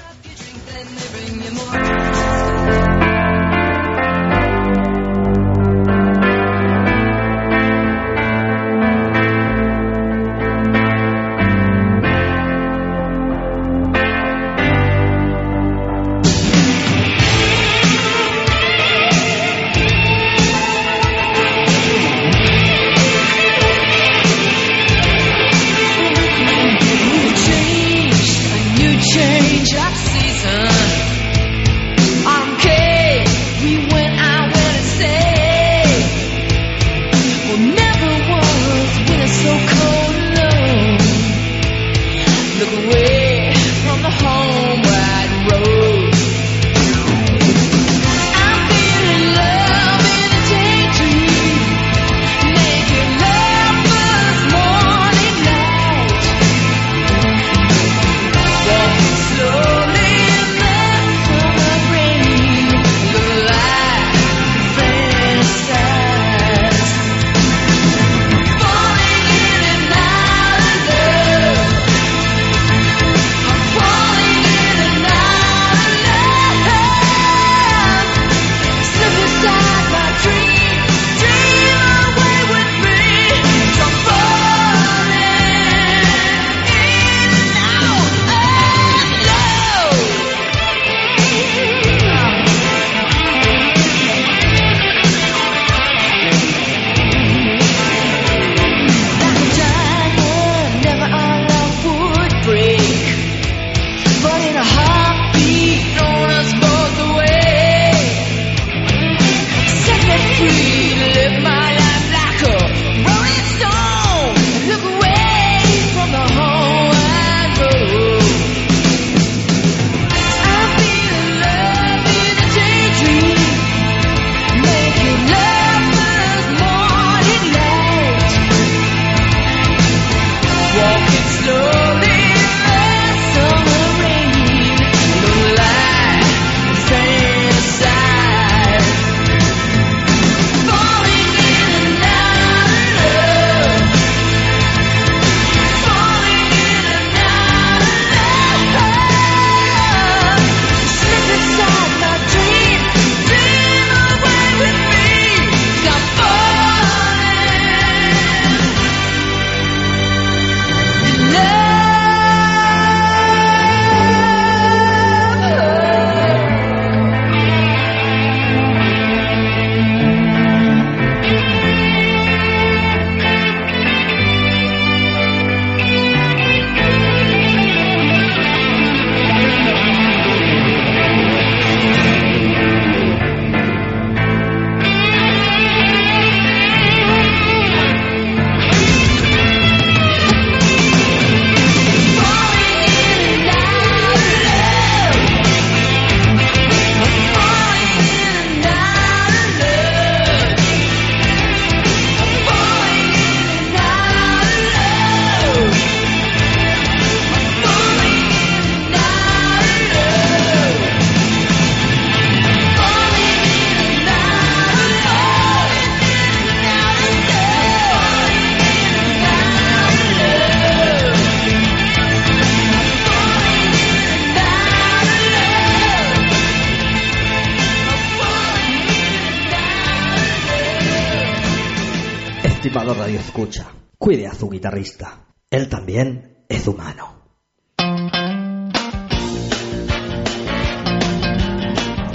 Estimado Radio Escucha, cuide a su guitarrista. Él también es humano.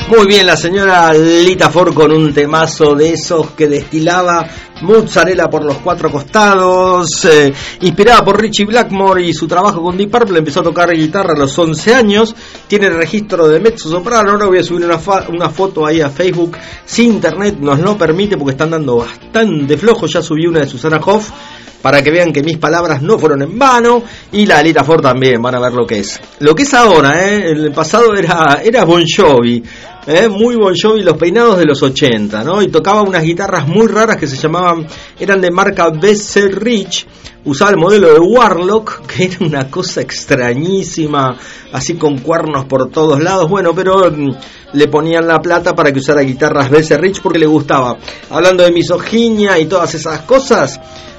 Muy bien, la señora Lita Ford con un temazo de esos que destilaba mozzarella por los cuatro costados, inspirada por Richie Blackmore y su trabajo con Deep Purple. Empezó a tocar guitarra a los 11 años, tiene el registro de mezzo soprano. Ahora voy a subir una foto ahí a Facebook, si internet nos lo permite, porque están dando bastante flojo. Ya subí una de Susana Hoff para que vean que mis palabras no fueron en vano, y la Lita Ford también, van a ver lo que es ahora. En el pasado era Bon Jovi, muy Bon Jovi, los peinados de los 80, ¿no? Y tocaba unas guitarras muy raras que se llamaban, eran de marca BC Rich, usaba el modelo de Warlock, que era una cosa extrañísima, así con cuernos por todos lados, bueno, pero le ponían la plata para que usara guitarras BC Rich porque le gustaba. Hablando de misoginia y todas esas cosas,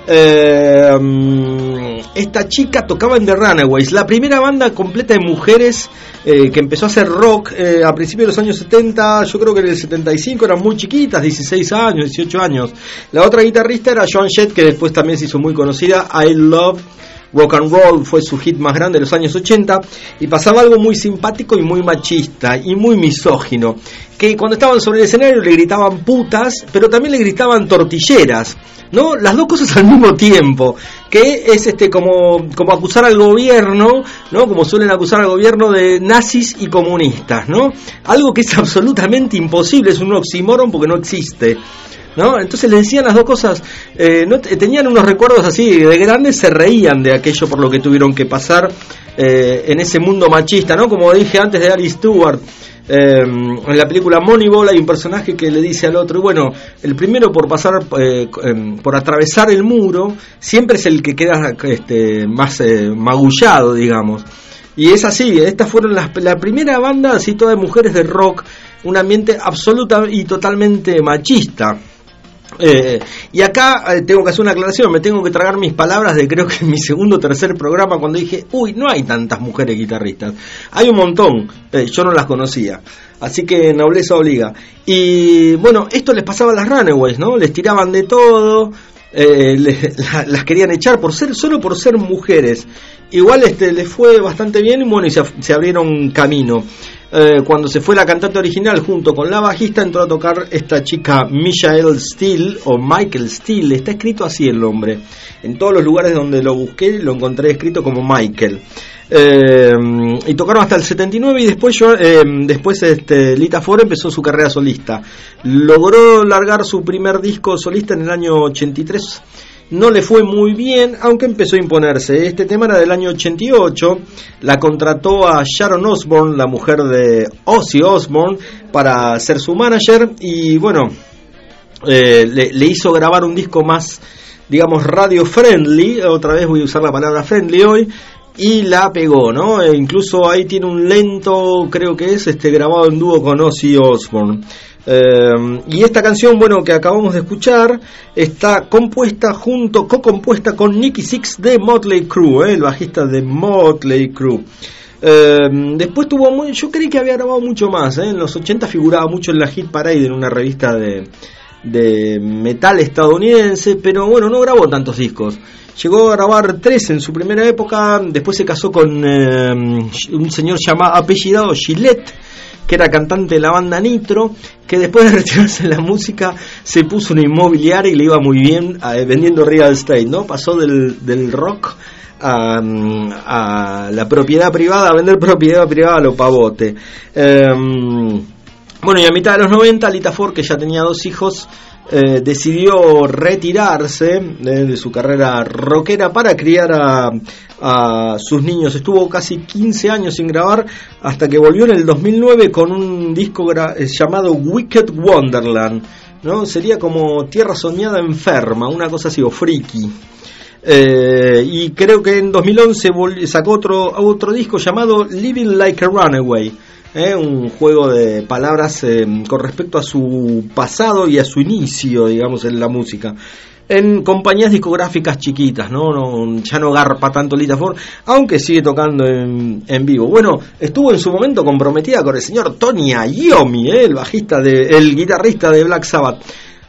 esta chica tocaba en The Runaways, la primera banda completa de mujeres que empezó a hacer rock a principios de los años 70, yo creo que en el 75, eran muy chiquitas, 16 años, 18 años. La otra guitarrista era Joan Jett, que después también se hizo muy conocida. I Love Rock and Roll fue su hit más grande de los años 80, y pasaba algo muy simpático y muy machista y muy misógino, que cuando estaban sobre el escenario le gritaban putas, pero también le gritaban tortilleras, ¿no? Las dos cosas al mismo tiempo, que es como acusar al gobierno, ¿no? Como suelen acusar al gobierno de nazis y comunistas, ¿no? Algo que es absolutamente imposible, es un oxímoron porque no existe, ¿no? Entonces le decían las dos cosas, tenían unos recuerdos así de grandes, se reían de aquello por lo que tuvieron que pasar en ese mundo machista, ¿no? Como dije antes de Ari Stewart, en la película Moneyball hay un personaje que le dice al otro, y bueno, el primero por pasar, por atravesar el muro, siempre es el que queda más magullado, digamos. Y es así, estas fueron la primera banda así toda de mujeres de rock, un ambiente absoluta y totalmente machista. Y acá tengo que hacer una aclaración, me tengo que tragar mis palabras de creo que en mi segundo o tercer programa, cuando dije, no hay tantas mujeres guitarristas, hay un montón, yo no las conocía, así que nobleza obliga. Y bueno, esto les pasaba a las Runaways, ¿no? Les tiraban de todo, las querían echar solo por ser mujeres. Igual les fue bastante bien, y bueno, y se abrieron camino. Cuando se fue la cantante original junto con la bajista, entró a tocar esta chica Michael Steele, o Michael Steele, está escrito así el nombre. En todos los lugares donde lo busqué lo encontré escrito como Michael. Y tocaron hasta el 79, y después Lita Ford empezó su carrera solista. Logró largar su primer disco solista en el año 83. No le fue muy bien, aunque empezó a imponerse. Este tema era del año 88. La contrató a Sharon Osbourne, la mujer de Ozzy Osbourne, para ser su manager. Y bueno, le hizo grabar un disco más, digamos, radio friendly. Otra vez voy a usar la palabra friendly hoy. Y la pegó, ¿no? Incluso ahí tiene un lento, creo que es grabado en dúo con Ozzy Osbourne. Y esta canción, bueno, que acabamos de escuchar, está co-compuesta con Nicky Sixx de Motley Crue, el bajista de Motley Crue. Después yo creí que había grabado mucho más, en los 80 figuraba mucho en la Hit Parade, en una revista de metal estadounidense, pero bueno, no grabó tantos discos. Llegó a grabar 3 en su primera época. Después se casó con un señor apellidado Gillette, que era cantante de la banda Nitro, que después de retirarse de la música se puso una inmobiliaria y le iba muy bien vendiendo real estate, ¿no? Pasó del rock a la propiedad privada, a vender propiedad privada a lo pavote. Bueno, y a mitad de los 90, Lita Ford, que ya tenía 2 hijos, decidió retirarse de su carrera rockera para criar a sus niños. Estuvo casi 15 años sin grabar, hasta que volvió en el 2009 con un disco llamado Wicked Wonderland, ¿no? Sería como Tierra Soñada Enferma, una cosa así, o friki. Y creo que en 2011 sacó otro disco llamado Living Like a Runaway, un juego de palabras con respecto a su pasado y a su inicio, digamos, en la música, en compañías discográficas chiquitas, ya no garpa tanto Lita Ford, aunque sigue tocando en vivo. Bueno, estuvo en su momento comprometida con el señor Tony Iommi, el guitarrista de Black Sabbath.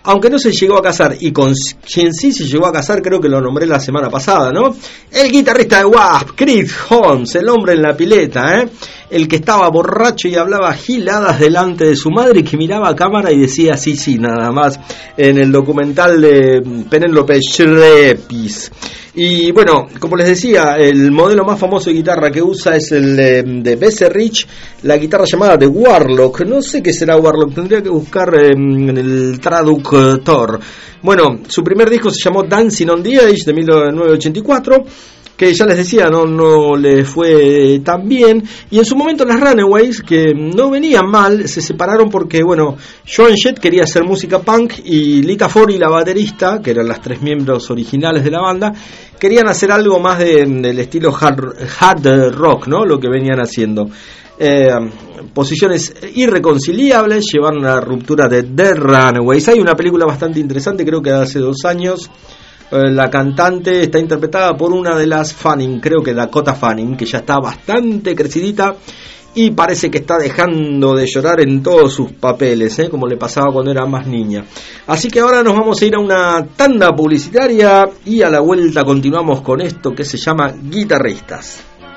aunque no se llegó a casar, y con quien sí se llegó a casar, creo que lo nombré la semana pasada, ¿no? El guitarrista de Wasp, Chris Holmes, el hombre en la pileta, el que estaba borracho y hablaba giladas delante de su madre y que miraba a cámara y decía sí, nada más, en el documental de Penélope Shrepis. Y bueno, como les decía, el modelo más famoso de guitarra que usa es el de Besserich, la guitarra llamada de Warlock. No sé qué será Warlock, tendría que buscar en el traductor. Bueno, su primer disco se llamó Dancing on the Edge, de 1984, que ya les decía, no le fue tan bien, y en su momento las Runaways, que no venían mal, se separaron porque, bueno, Joan Jett quería hacer música punk y Lita Ford y la baterista, que eran las tres miembros originales de la banda, querían hacer algo más del estilo hard rock, ¿no? Lo que venían haciendo. Posiciones irreconciliables llevaron a la ruptura de The Runaways. Hay una película bastante interesante, creo que hace 2 años. La cantante está interpretada por una de las Fanning, creo que Dakota Fanning, que ya está bastante crecidita y parece que está dejando de llorar en todos sus papeles, como le pasaba cuando era más niña. Así que ahora nos vamos a ir a una tanda publicitaria y a la vuelta continuamos con esto que se llama Guitarristas.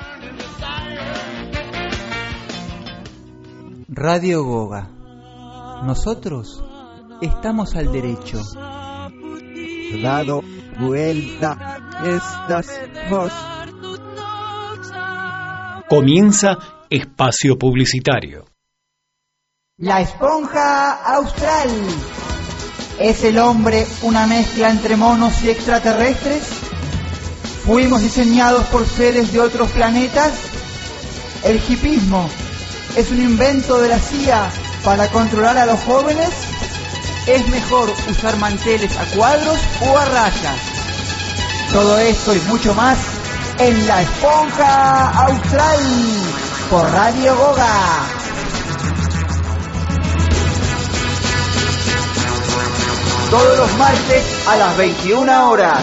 Radio Goga. Nosotros estamos al derecho. Dado vuelta estas vos. Comienza espacio publicitario. La esponja austral. ¿Es el hombre una mezcla entre monos y extraterrestres? ¿Fuimos diseñados por seres de otros planetas? ¿El hipismo es un invento de la CIA para controlar a los jóvenes? ¿Es mejor usar manteles a cuadros o a rayas? Todo esto y mucho más en La Esponja Austral por Radio Goga. Todos los martes a las 21 horas.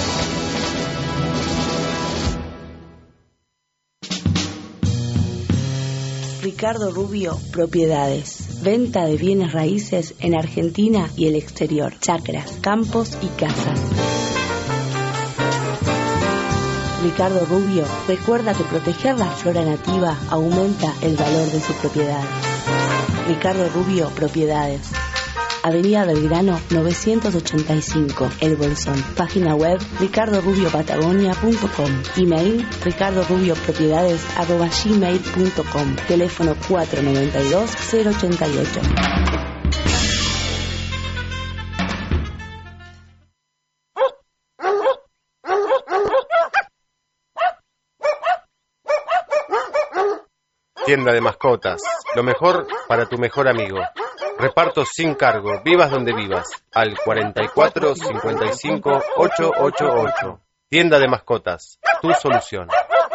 Ricardo Rubio Propiedades. Venta de bienes raíces en Argentina y el exterior. Chacras, campos y casas. Ricardo Rubio recuerda que proteger la flora nativa aumenta el valor de su propiedad. Ricardo Rubio Propiedades. Avenida Belgrano 985, El Bolsón. Página web ricardorubiopatagonia.com. Email ricardorubiopropiedades@gmail.com. Teléfono 492-088. Tienda de mascotas, lo mejor para tu mejor amigo. Reparto sin cargo, vivas donde vivas, al 44 55 888. Tienda de mascotas, tu solución.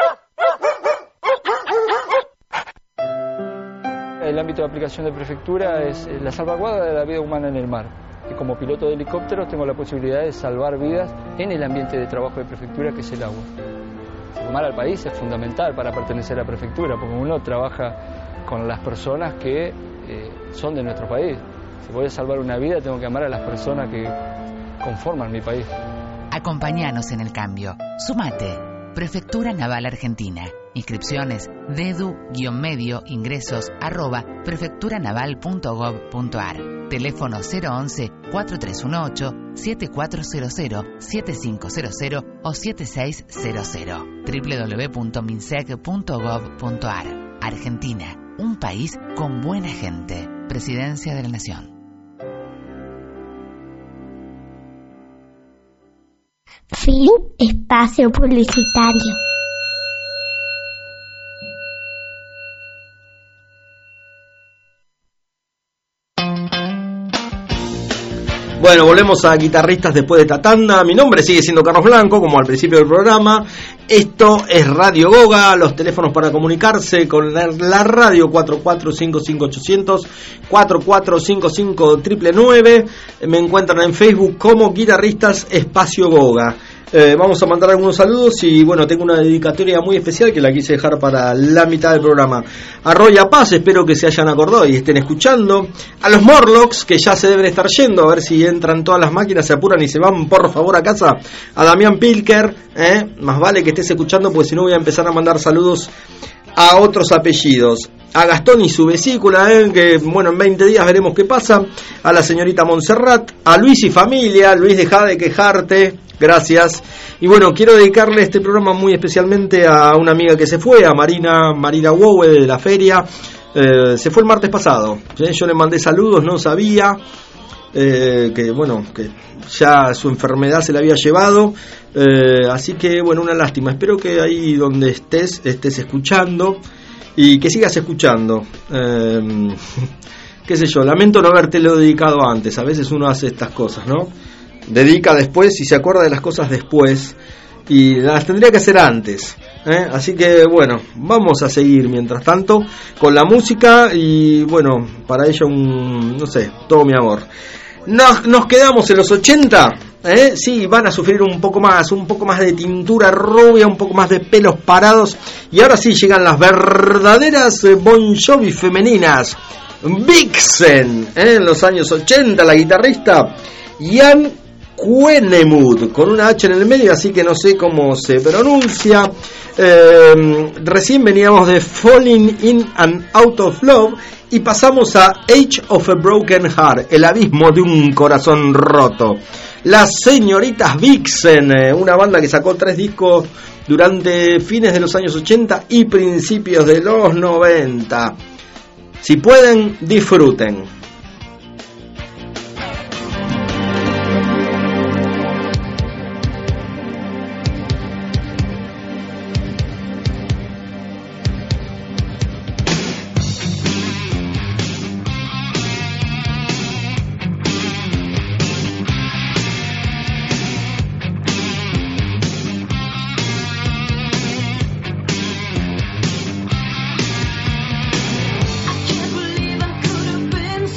El ámbito de aplicación de prefectura es la salvaguarda de la vida humana en el mar. Y como piloto de helicópteros tengo la posibilidad de salvar vidas en el ambiente de trabajo de prefectura, que es el agua. Amar al país es fundamental para pertenecer a prefectura, porque uno trabaja con las personas que son de nuestro país. Si voy a salvar una vida, tengo que amar a las personas que conforman mi país. Acompáñanos en el cambio. Sumate. Prefectura Naval Argentina. Inscripciones dedu-medio ingresos @prefecturanaval.gov.ar. Teléfono 011-4318-7400-7500 o 7600. www.minsec.gov.ar. Argentina, un país con buena gente. Presidencia de la Nación. Fin espacio publicitario. Bueno, volvemos a Guitarristas después de esta tanda. Mi nombre sigue siendo Carlos Blanco, como al principio del programa. Esto es Radio Goga. Los teléfonos para comunicarse con la radio: 4455-800, 4455-999. Me encuentran en Facebook como Guitarristas Espacio Goga. Vamos a mandar algunos saludos y bueno, tengo una dedicatoria muy especial que la quise dejar para la mitad del programa. A Roya Paz, espero que se hayan acordado y estén escuchando. A los Morlocks, que ya se deben estar yendo, a ver si entran todas las máquinas, se apuran y se van por favor a casa. A Damián Pilker, más vale que estés escuchando porque si no voy a empezar a mandar saludos a otros apellidos. A Gastón y su vesícula, que bueno, en 20 días veremos qué pasa. A la señorita Montserrat, a Luis y familia. Luis, deja de quejarte, gracias. Y bueno, quiero dedicarle este programa muy especialmente a una amiga que se fue, a Marina Wowe de la feria. Se fue el martes pasado. Yo le mandé saludos, no sabía que bueno, que ya su enfermedad se la había llevado. Así que bueno, una lástima. Espero que ahí donde estés escuchando y que sigas escuchando. Qué sé yo, lamento no habértelo dedicado antes. A veces uno hace estas cosas, ¿no? Dedica después y se acuerda de las cosas después y las tendría que hacer antes, Así que bueno, vamos a seguir mientras tanto con la música y bueno, para ello no sé, todo mi amor. Nos quedamos en los 80. Sí, van a sufrir un poco más de tintura rubia, un poco más de pelos parados. Y ahora sí llegan las verdaderas Bon Jovi femeninas. Vixen, en los años 80, la guitarrista Jan Quenemud, con una H en el medio, así que no sé cómo se pronuncia. Recién veníamos de Falling in and Out of Love y pasamos a Age of a Broken Heart, el abismo de un corazón roto. Las señoritas Vixen, una banda que sacó 3 discos durante fines de los años 80 y principios de los 90. Si pueden, disfruten. Believe I could have been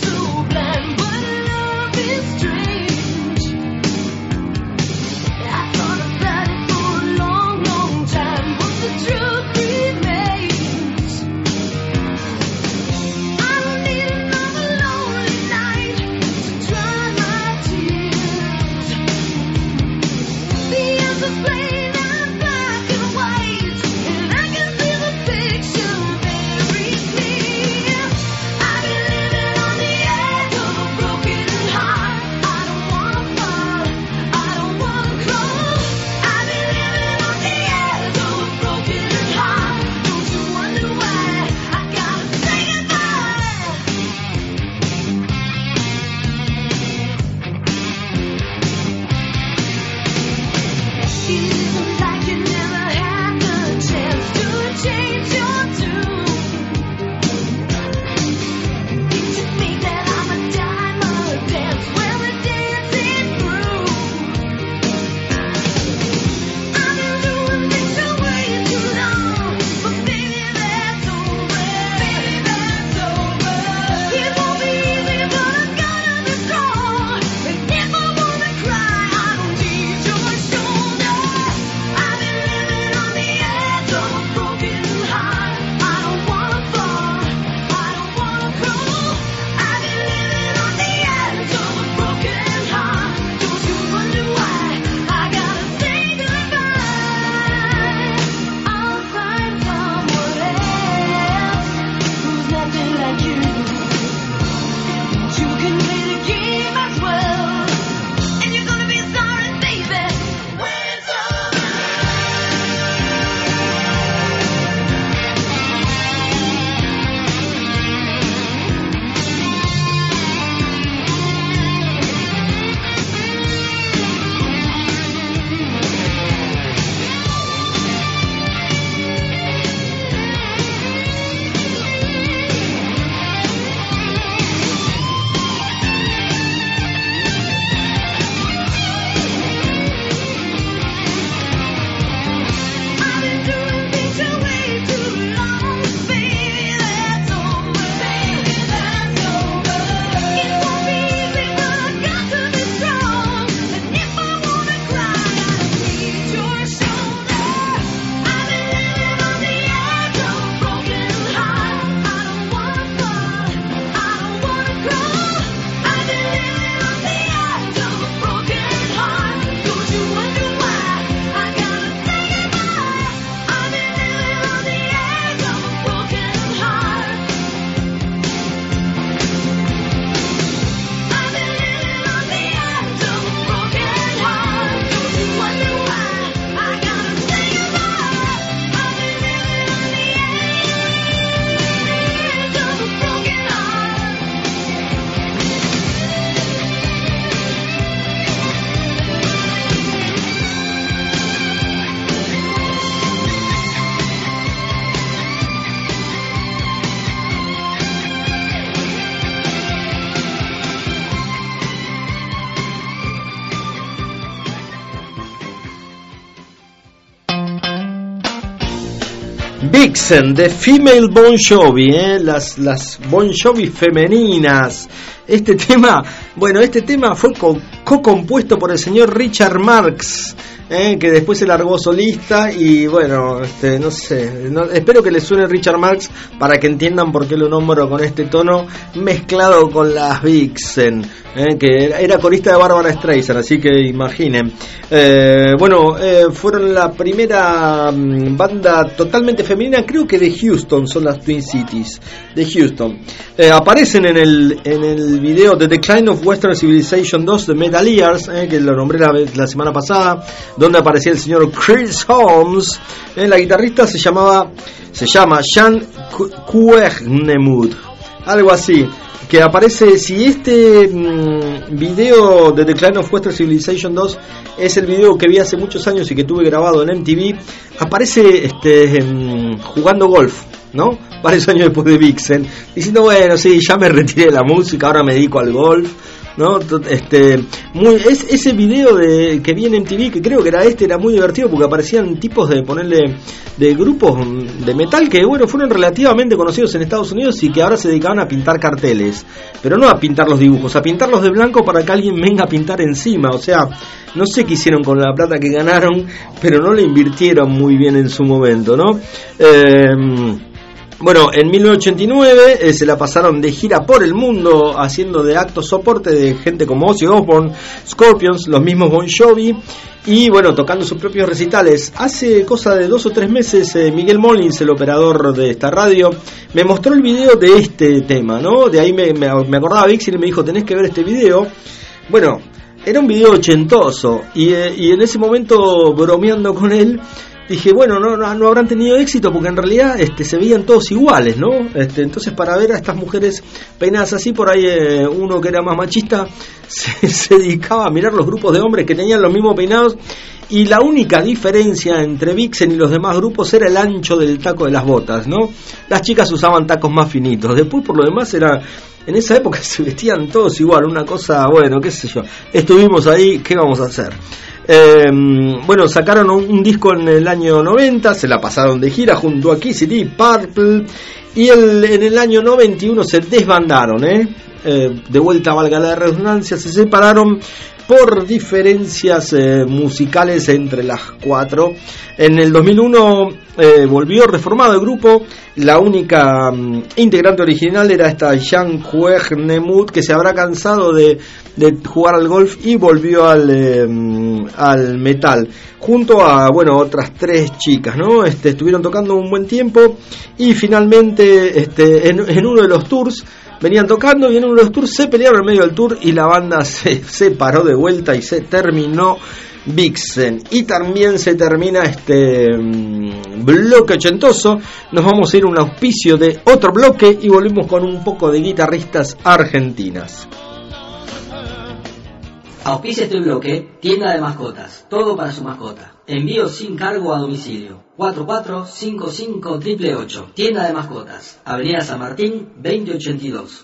Vixen, The Female Bon Jovi, las Bon Jovi femeninas. Este tema fue co-compuesto por el señor Richard Marx, que después se largó solista y bueno, no sé, espero que les suene Richard Marx para que entiendan por qué lo nombro con este tono mezclado con las Vixen, que era corista de Barbara Streisand, así que imaginen. Fueron la primera banda totalmente femenina, creo que de Houston, son las Twin Cities de Houston. Aparecen en el video The Decline of Western Civilization 2 de Metal Ears, que lo nombré la semana pasada, donde aparecía el señor Chris Holmes. La guitarrista se llama Jan Kuehnemud, algo así, que aparece. Si este video de The Decline of Western Civilization 2 es el video que vi hace muchos años y que tuve grabado en MTV, aparece jugando golf, ¿no? Varios años después de Vixen, diciendo, bueno, sí, ya me retiré de la música, ahora me dedico al golf, ¿no? Ese video que vi en MTV, que creo que era muy divertido porque aparecían tipos de grupos de metal que fueron relativamente conocidos en Estados Unidos y que ahora se dedicaban a pintar carteles, pero no a pintar los dibujos, a pintarlos de blanco para que alguien venga a pintar encima. O sea, no sé qué hicieron con la plata que ganaron, pero no la invirtieron muy bien en su momento, ¿no? En 1989 se la pasaron de gira por el mundo haciendo de acto soporte de gente como Ozzy Osbourne, Scorpions, los mismos Bon Jovi y tocando sus propios recitales. Hace cosa de 2 o 3 meses Miguel Molins, el operador de esta radio, me mostró el video de este tema, ¿no? De ahí me acordaba Vixen y me dijo, tenés que ver este video. Era un video ochentoso y en ese momento, bromeando con él, dije, no habrán tenido éxito porque en realidad se veían todos iguales, ¿no? Entonces, para ver a estas mujeres peinadas así, por ahí uno que era más machista se dedicaba a mirar los grupos de hombres que tenían los mismos peinados, y la única diferencia entre Vixen y los demás grupos era el ancho del taco de las botas, ¿no? Las chicas usaban tacos más finitos. Después, por lo demás, en esa época se vestían todos igual, una cosa, qué sé yo. Estuvimos ahí, ¿qué vamos a hacer? Sacaron un disco en el año 90, se la pasaron de gira junto a Kiss y Purple, y en el año 91 se desbandaron, de vuelta, valga la redundancia, se separaron por diferencias musicales entre las cuatro. En el 2001 volvió reformado el grupo. La única integrante original era esta Jan Kuehnemud, que se habrá cansado de jugar al golf y volvió al metal, junto a otras 3 chicas, ¿no? Estuvieron tocando un buen tiempo y finalmente en uno de los tours venían tocando, y en uno de los tours se pelearon en medio del tour y la banda se separó de vuelta y se terminó Vixen. Y también se termina este bloque ochentoso. Nos vamos a ir a un auspicio de otro bloque y volvemos con un poco de guitarristas argentinas. Auspicia este bloque Tienda de Mascotas, todo para su mascota. Envío sin cargo a domicilio. 445588. Tienda de Mascotas, Avenida San Martín 2082.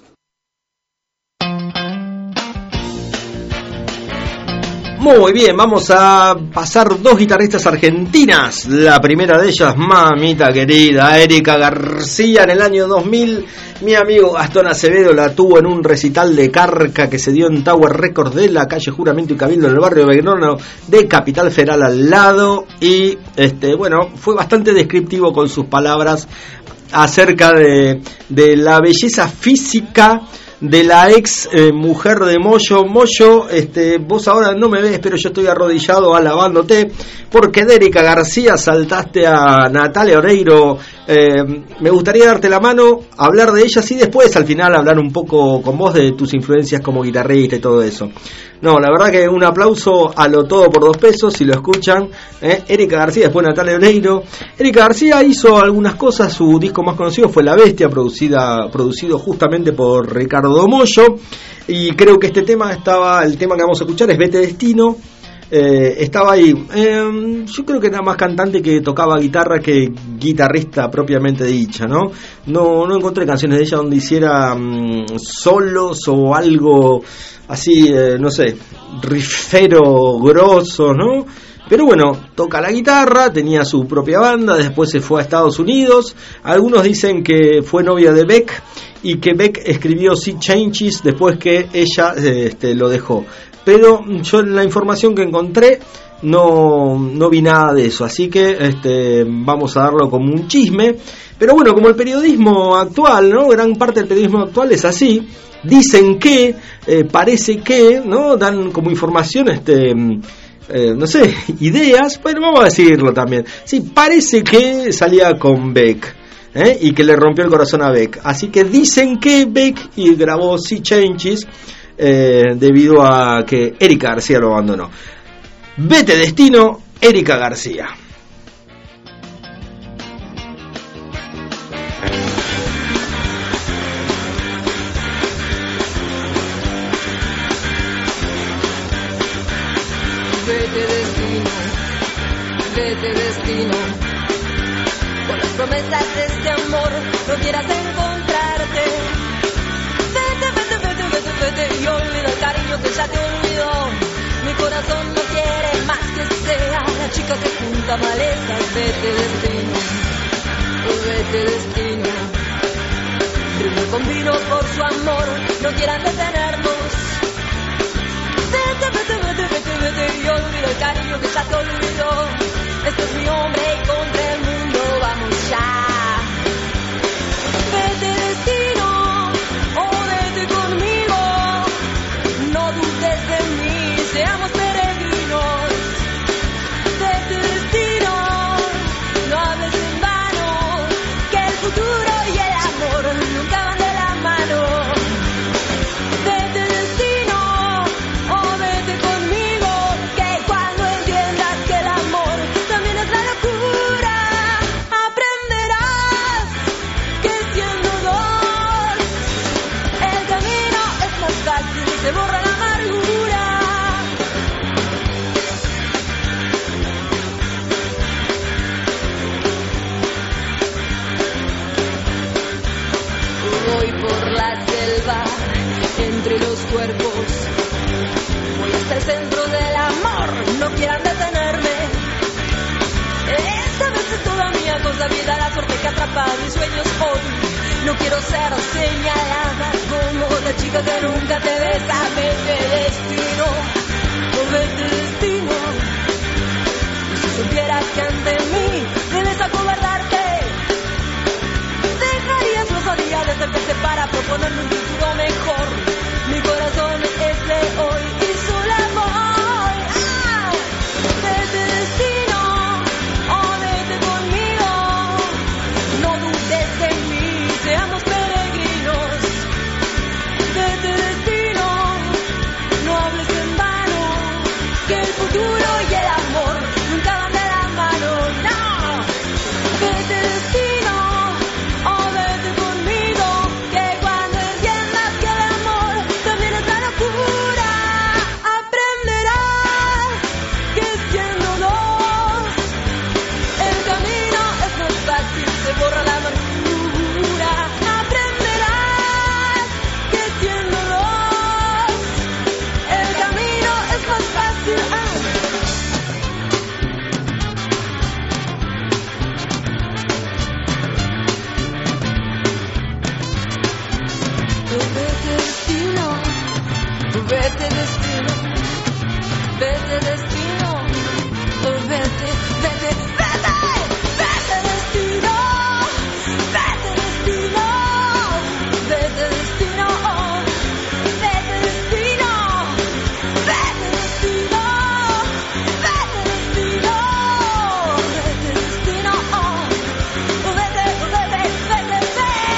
Muy bien, vamos a pasar 2 guitarristas argentinas. La primera de ellas, mamita querida, Erika García. En el año 2000, mi amigo Gastón Acevedo la tuvo en un recital de Carca que se dio en Tower Records de la calle Juramento y Cabildo, en el barrio de Belgrano de Capital Federal al lado. Y fue bastante descriptivo con sus palabras acerca de la belleza física de la ex mujer de Moyo. Moyo, vos ahora no me ves, pero yo estoy arrodillado alabándote, porque de Erika García saltaste a Natalia Oreiro. Me gustaría darte la mano, hablar de ellas y después al final hablar un poco con vos de tus influencias como guitarrista y todo eso. No, la verdad que un aplauso a lo todo por 2 pesos, si lo escuchan. Erika García, después Natalia Oreiro. Erika García hizo algunas cosas, su disco más conocido fue La Bestia, producido justamente por Ricardo Mollo, y creo que el tema que vamos a escuchar es Vete Destino. Estaba ahí. Yo creo que era más cantante que tocaba guitarra que guitarrista propiamente dicha, ¿no? No encontré canciones de ella donde hiciera solos o algo así, no sé, riffero grosso, ¿no? Pero bueno, toca la guitarra, tenía su propia banda, después se fue a Estados Unidos. Algunos dicen que fue novia de Beck y que Beck escribió Sea Changes después que ella lo dejó. Pero yo en la información que encontré no vi nada de eso, así que vamos a darlo como un chisme. Pero bueno, como el periodismo actual, ¿no? Gran parte del periodismo actual es así. Dicen que, parece que, ¿no? Dan como información, no sé, ideas, pero vamos a decirlo también. Sí, parece que salía con Beck, y que le rompió el corazón a Beck. Así que dicen que Beck grabó Sea Changes debido a que Erika García lo abandonó. Vete Destino, Erika García. Vete destino, con las promesas de este amor no quieras encontrarte. Vete y olvida el cariño que ya te olvidó. Mi corazón no quiere más que sea la chica que junta malezas. Vete destino, brindo con vino por su amor, no quieran detenernos. Vete y olvida el cariño que ya te olvidó. Este es mi hombre y contra el mundo vamos ya. Vete destino, o vete conmigo. No dudes de mí, seamos peregrinos. Vete destino, no hables en vano, que el futuro y el amor nunca van de la mano. Vete destino, o vete conmigo, que cuando entiendas que el amor también es la locura, aprenderás que siendo dos el camino es más fácil y se borra la amargura. Voy por la selva entre los cuerpos, voy hasta el centro del amor, no quieran detenerme. Esta vez es toda mía, con la vida, la suerte que atrapa mis sueños hoy. No quiero ser señalada como la chica que nunca te besa. Vete destino, oh vete destino. Y si supieras que ante mí debes acobardarte, dejarías los odiados de PC para proponerme un futuro mejor. Mi corazón es de hoy y solo voy. Vete destino, oh vete conmigo. No dudes de mí, seamos peregrinos. Vete destino, no hables en vano, que el futuro y el amor nunca van de la mano. No, vete destino, oh vete conmigo, que cuando entiendas que el amor también es la locura, aprenderás que siendo dos el camino es más fácil, se borra la amargura. Aprenderás que siendo dos el camino es más fácil. Vete destino, vete destino, vete destino, vete, vete, vete, vete destino, vete destino, vete destino, vete destino, vete destino, vete destino, vete destino, vete, vete, vete, vete.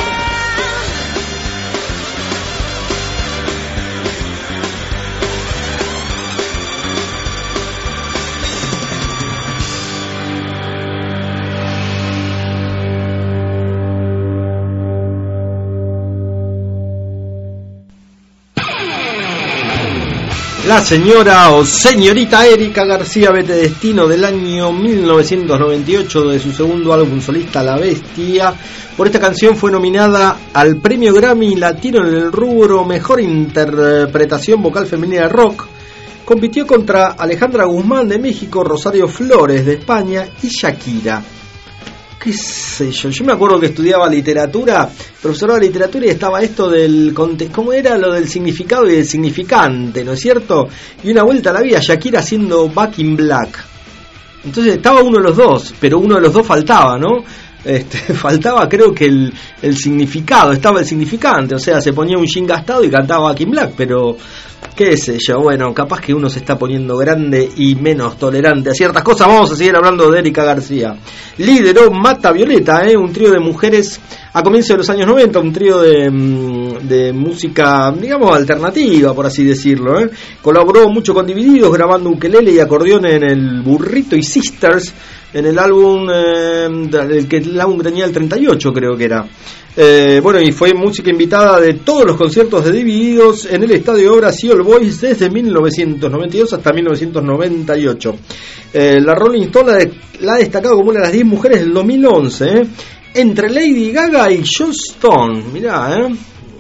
La señora o señorita Erika García, Vete Destino, del año 1998, de su segundo álbum solista La Bestia. Por esta canción fue nominada al premio Grammy Latino en el rubro Mejor Interpretación Vocal Femenina de Rock, compitió contra Alejandra Guzmán de México, Rosario Flores de España y Shakira. ¿Qué sé yo? Me acuerdo que estudiaba literatura, profesor de literatura, y estaba esto del... ¿Cómo era lo del significado y del significante, no es cierto? Y una vuelta a la vida, Shakira haciendo Back in Black. Entonces estaba uno de los dos, pero uno de los dos faltaba, ¿no? Faltaba creo que el significado, estaba el significante, o sea, se ponía un jean gastado y cantaba Back in Black, pero qué sé yo, bueno, capaz que uno se está poniendo grande y menos tolerante a ciertas cosas. Vamos a seguir hablando de Erika García. Lideró Mata Violeta, un trío de mujeres a comienzos de los años 90, un trío de música, digamos, alternativa, por así decirlo. Colaboró mucho con Divididos, grabando ukelele y acordeón en el Burrito y Sisters, en el álbum, el álbum tenía el 38, creo que era. Bueno, y fue música invitada de todos los conciertos de Divididos en el Estadio Obras y All Boys desde 1992 hasta 1998. La Rolling Stone la ha destacado como una de las 10 mujeres del 2011, entre Lady Gaga y Joss Stone. Mirá,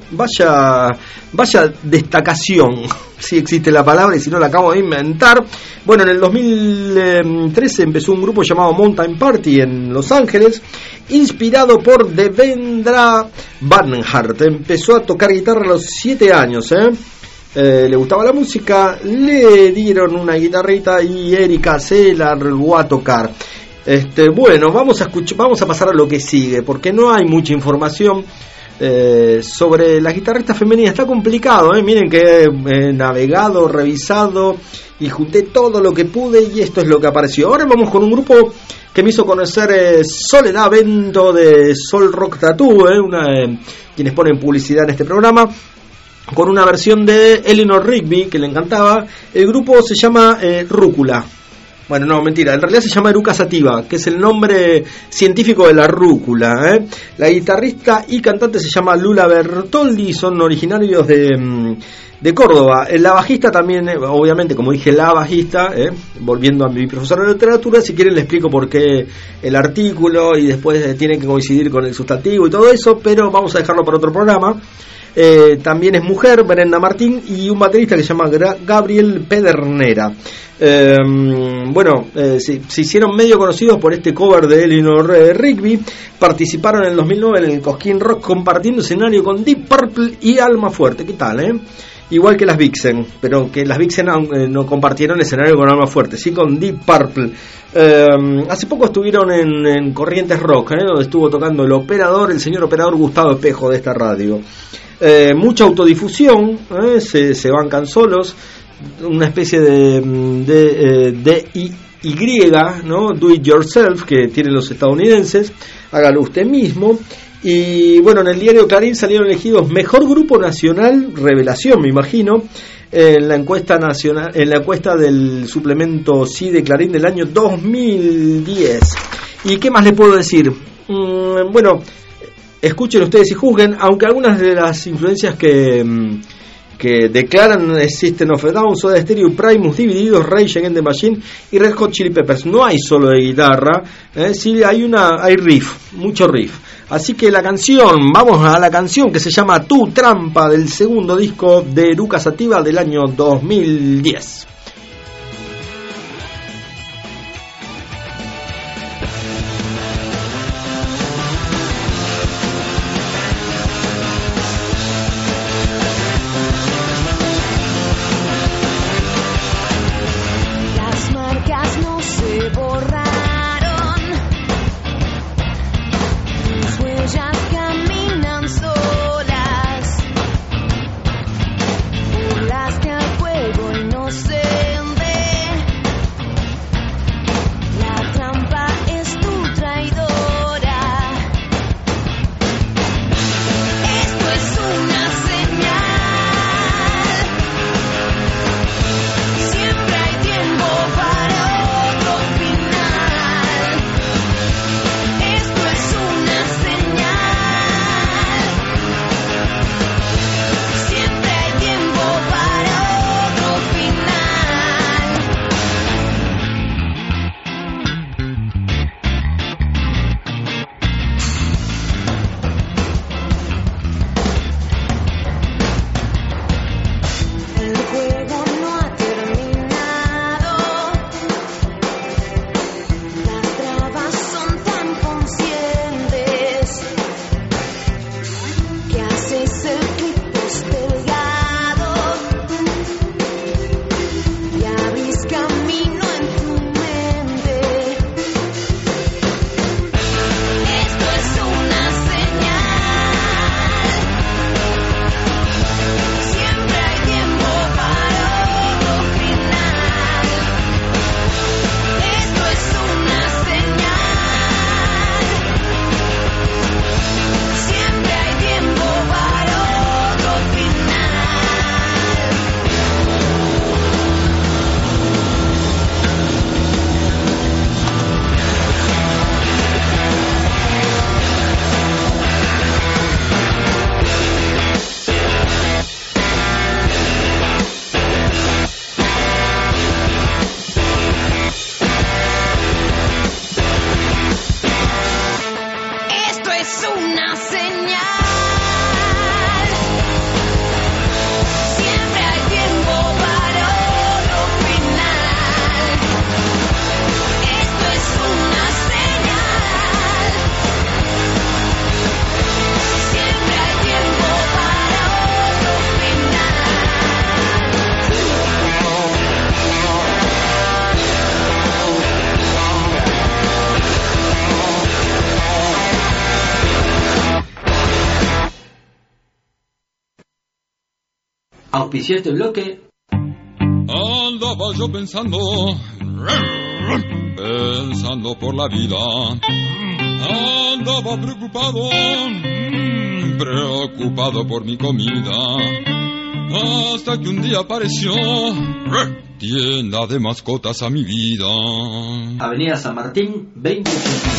vaya destacación, si existe la palabra, y si no la acabo de inventar. Bueno, en el 2013 empezó un grupo llamado Mountain Party en Los Ángeles, inspirado por Devendra Banhart. Empezó a tocar guitarra a los 7 años, le gustaba la música, le dieron una guitarrita y Erika se largó a tocar. Bueno, vamos a pasar a lo que sigue, porque no hay mucha información sobre las guitarristas femeninas. Está complicado, miren que he navegado, revisado y junté todo lo que pude y esto es lo que apareció. Ahora vamos con un grupo que me hizo conocer Soledad Bento de Sol Rock Tattoo, quienes ponen publicidad en este programa, con una versión de Eleanor Rigby que le encantaba. El grupo se llama Rúcula. Bueno, no, mentira, en realidad se llama Eruca Sativa, que es el nombre científico de la rúcula. La guitarrista y cantante se llama Lula Bertoldi, son originarios de Córdoba. La bajista también, obviamente, como dije, la bajista, volviendo a mi profesor de literatura, si quieren le explico por qué el artículo y después tiene que coincidir con el sustantivo y todo eso, pero vamos a dejarlo para otro programa. También es mujer, Brenda Martín, y un baterista que se llama Gabriel Pedernera. Se hicieron medio conocidos por este cover de Eleanor Rigby. Participaron en el 2009 en el Cosquín Rock, compartiendo escenario con Deep Purple y Alma Fuerte. ¿Qué tal, Igual que las Vixen, pero que las Vixen no compartieron escenario con Alma Fuerte, sí con Deep Purple. Hace poco estuvieron en Corrientes Rock, donde estuvo tocando el señor operador Gustavo Espejo de esta radio. Mucha autodifusión, se bancan solos, una especie de ¿no? Do it yourself que tienen los estadounidenses, hágalo usted mismo. Y bueno, en el diario Clarín salieron elegidos mejor grupo nacional, revelación me imagino, en la encuesta nacional, en la encuesta del suplemento Sí de Clarín del año 2010. ¿Y qué más les puedo decir? Bueno, escuchen ustedes y juzguen, aunque algunas de las influencias que declaran System of a Down, Soda Stereo, Primus, Divididos, Rage Against the Machine y Red Hot Chili Peppers. No hay solo de guitarra, sí hay riff, mucho riff. Así que vamos a la canción que se llama Tu Trampa, del segundo disco de Eruca Sativa del año 2010. Las marcas no se borraron, tus huellas caminan solas, burlaste al fuego y no sé es una señal. Siempre hay tiempo para lo final. Esto es una señal. Siempre hay tiempo para lo final. Auspició este bloque. Andaba yo pensando por la vida. Andaba preocupado por mi comida. Hasta que un día apareció tienda de mascotas a mi vida. Avenida San Martín, 2085.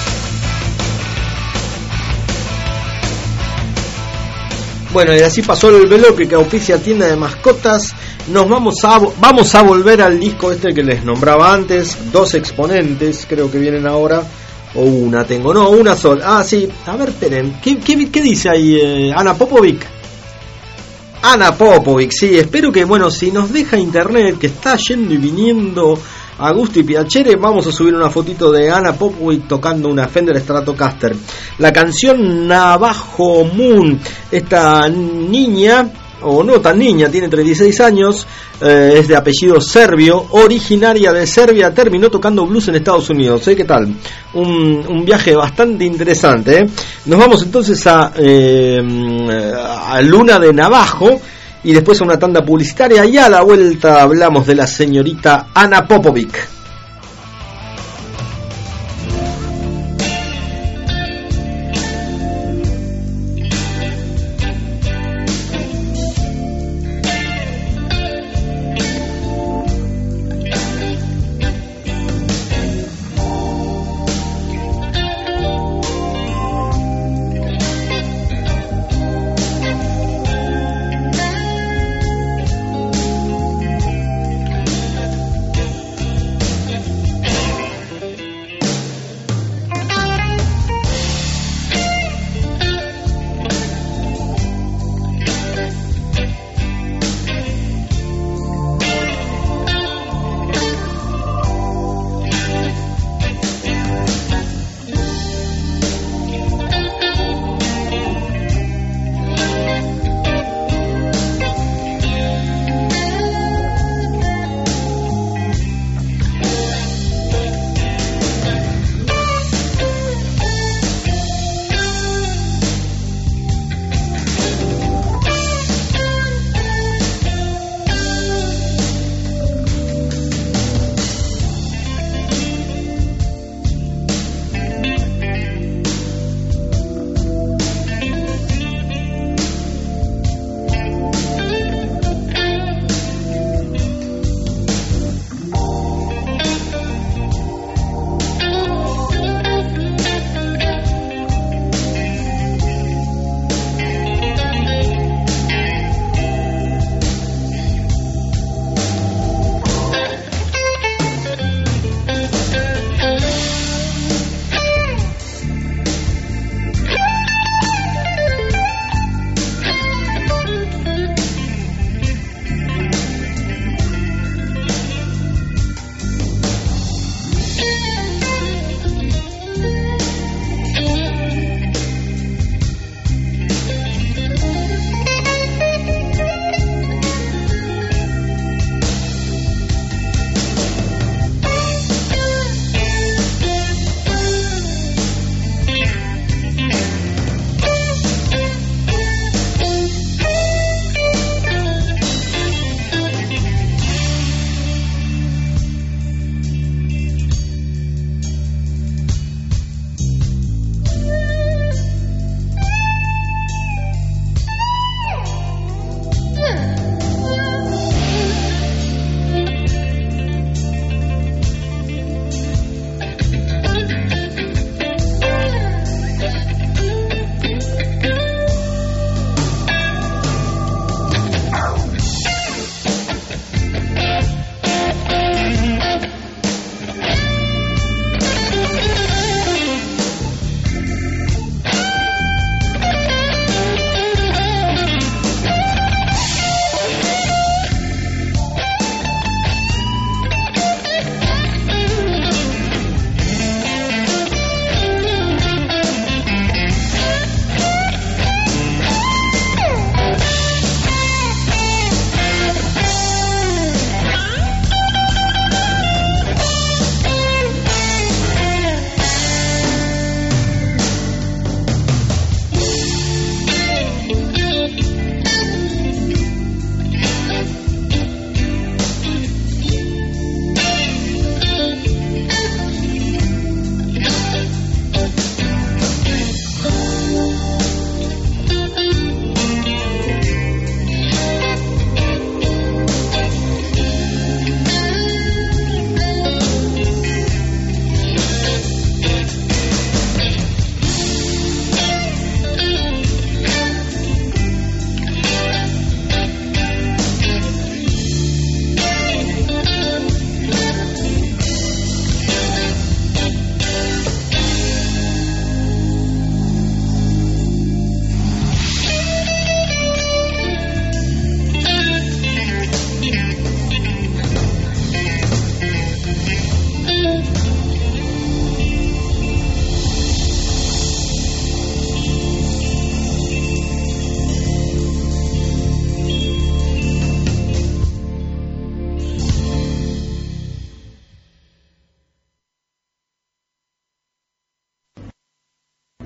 Bueno, y así pasó el bloque que auspicia tienda de mascotas. Nos vamos a volver al disco este que les nombraba antes. 2 exponentes, creo que vienen ahora. O una tengo, no, una sola. Ah, sí, a ver, esperen. ¿Qué dice ahí Ana Popovic? Ana Popovic, sí, espero que, bueno, si nos deja internet, que está yendo y viniendo a gusto y piacere, vamos a subir una fotito de Ana Popovic tocando una Fender Stratocaster. La canción Navajo Moon, esta niña, o no tan niña, tiene 36 años, es de apellido serbio, originaria de Serbia, terminó tocando blues en Estados Unidos. ¿Qué tal? Un viaje bastante interesante. Nos vamos entonces a Luna de Navajo y después a una tanda publicitaria, y a la vuelta hablamos de la señorita Ana Popovic.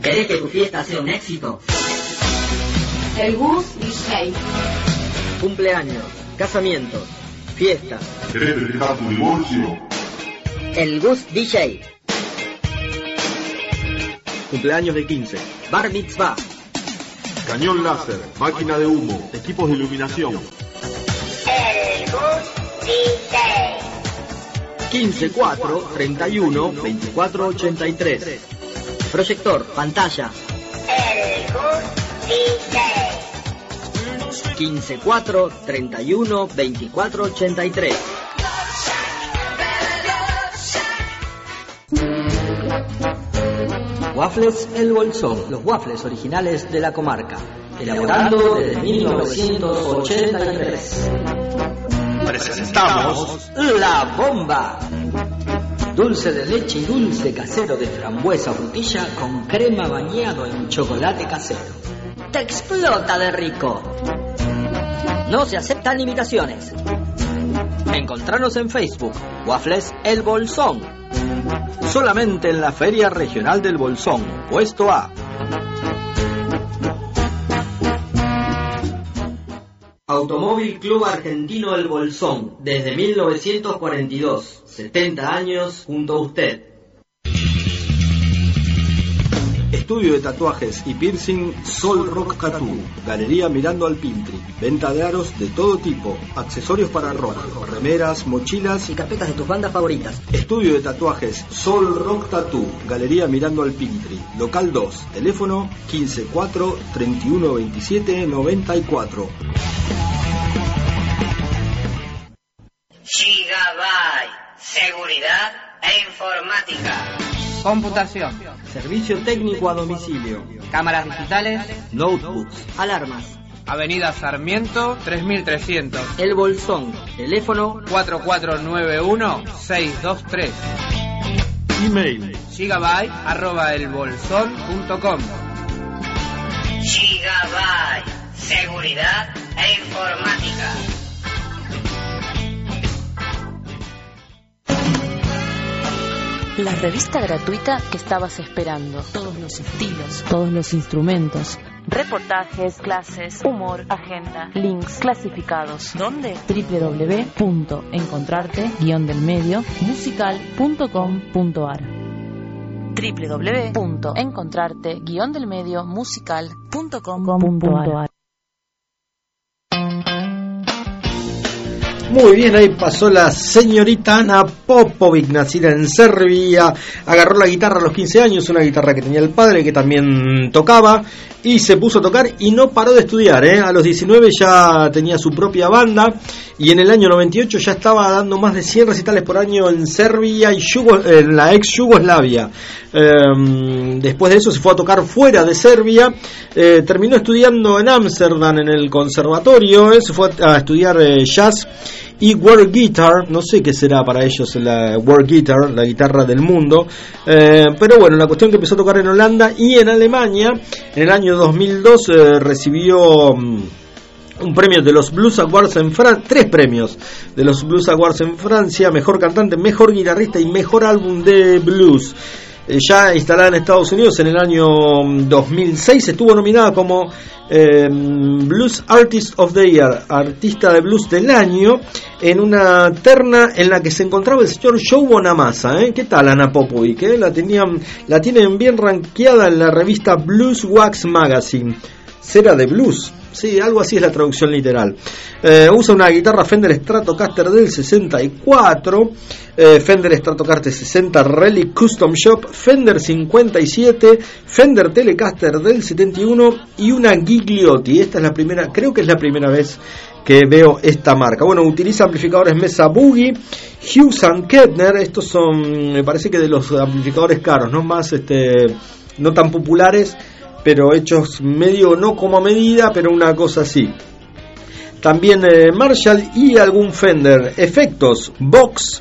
¿Querés que tu fiesta sea un éxito? El Gus DJ. Cumpleaños, casamientos, fiestas. ¿Querés festejar tu divorcio? El Gus DJ. Cumpleaños de 15. Bar mitzvah. Cañón láser, máquina de humo, equipos de iluminación. El Gus DJ. 15 4 31 24 83. Proyector, pantalla. El Gus DJ. 15 4 31 24 83. Waffles El Bolsón, los waffles originales de la comarca, elaborando desde 1983. Presentamos La Bomba. Dulce de leche y dulce casero de frambuesa o frutilla con crema bañado en chocolate casero. ¡Te explota de rico! No se aceptan imitaciones. Encontranos en Facebook, Waffles El Bolsón. solamente en la Feria Regional del Bolsón, puesto A. Automóvil Club Argentino El Bolsón, desde 1942, 70 años junto a usted. Estudio de tatuajes y piercing Sol Rock Tattoo. Galería mirando al Pintri. Venta de aros de todo tipo. Accesorios para rock, remeras, mochilas y carpetas de tus bandas favoritas. Estudio de tatuajes Sol Rock Tattoo. Galería mirando al Pintri. Local 2. Teléfono 154 31 27 94. Gigabyte. Seguridad e informática. Computación. Servicio técnico a domicilio. Cámaras digitales. Notebooks. Alarmas. Avenida Sarmiento 3300. El Bolsón. Teléfono 4491-623. Email gigabyte@elbolsón.com. Gigabyte. Seguridad e informática. La revista gratuita que estabas esperando. Todos los estilos, todos los instrumentos. Reportajes, clases, humor, agenda, links clasificados. ¿Dónde? www.encontrarte-delmedio-musical.com.ar www.encontrarte-delmedio-musical.com.ar. Muy bien, ahí pasó la señorita Ana Popovic, nacida en Serbia. Agarró la guitarra a los 15 años, una guitarra que tenía el padre, que también tocaba, y se puso a tocar y no paró de estudiar, ¿eh? A los 19 ya tenía su propia banda, y en el año 98 ya estaba dando más de 100 recitales por año en Serbia y en la ex Yugoslavia. Después de eso se fue a tocar fuera de Serbia. Terminó estudiando en Ámsterdam en el conservatorio, se fue a estudiar jazz y world guitar. No sé qué será para ellos la world guitar, la guitarra del mundo, pero bueno, la cuestión que empezó a tocar en Holanda y en Alemania. En el año 2002 recibió un premio de los Blues Awards en Francia, 3 premios de los Blues Awards en Francia: mejor cantante, mejor guitarrista y mejor álbum de blues. Ya instalada en Estados Unidos en el año 2006, estuvo nominada como Blues Artist of the Year, artista de blues del año, en una terna en la que se encontraba el señor Joe Bonamassa. ¿Qué tal Ana Popovic? La tienen bien rankeada en la revista Blues Wax Magazine. Cera de blues, sí, algo así es la traducción literal. Usa una guitarra Fender Stratocaster del 64, Fender Stratocaster 60 Relic Custom Shop, Fender 57, Fender Telecaster del 71 y una Gigliotti. Esta es la primera, creo que es la primera vez que veo esta marca. Bueno, utiliza amplificadores Mesa Boogie, Hughes & Kettner. Estos son, me parece que de los amplificadores caros, no más, no tan populares, pero hechos medio no como a medida, pero una cosa así. También Marshall y algún Fender. Efectos Vox,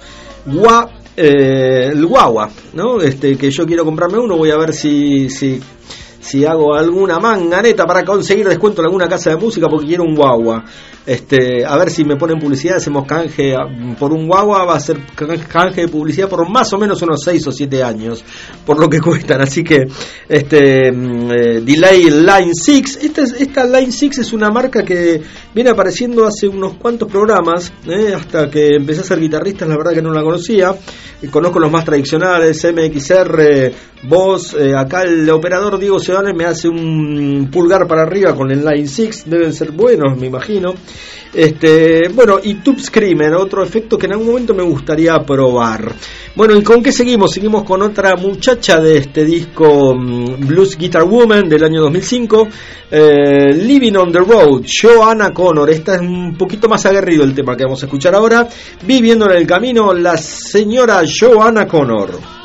el Guagua, ¿no? Que yo quiero comprarme uno, voy a ver si si hago alguna manganeta para conseguir descuento en alguna casa de música porque quiero un guagua. A ver si me ponen publicidad, hacemos canje por un guagua, va a ser canje de publicidad por más o menos unos 6 o 7 años, por lo que cuestan. Así que Delay Line 6, esta Line 6 es una marca que viene apareciendo hace unos cuantos programas, hasta que empecé a ser guitarrista, la verdad que no la conocía. Conozco los más tradicionales, MXR, Boss, acá el operador Diego Sedane me hace un pulgar para arriba con el Line 6, deben ser buenos, me imagino. Bueno, y Tube Screamer, otro efecto que en algún momento me gustaría probar. Bueno, ¿y con qué seguimos? Seguimos con otra muchacha de este disco, Blues Guitar Woman del año 2005, Living on the Road, Joanna Connor. Esta es un poquito más aguerrido el tema que vamos a escuchar ahora. Viviendo en el camino, la señora Joanna Connor.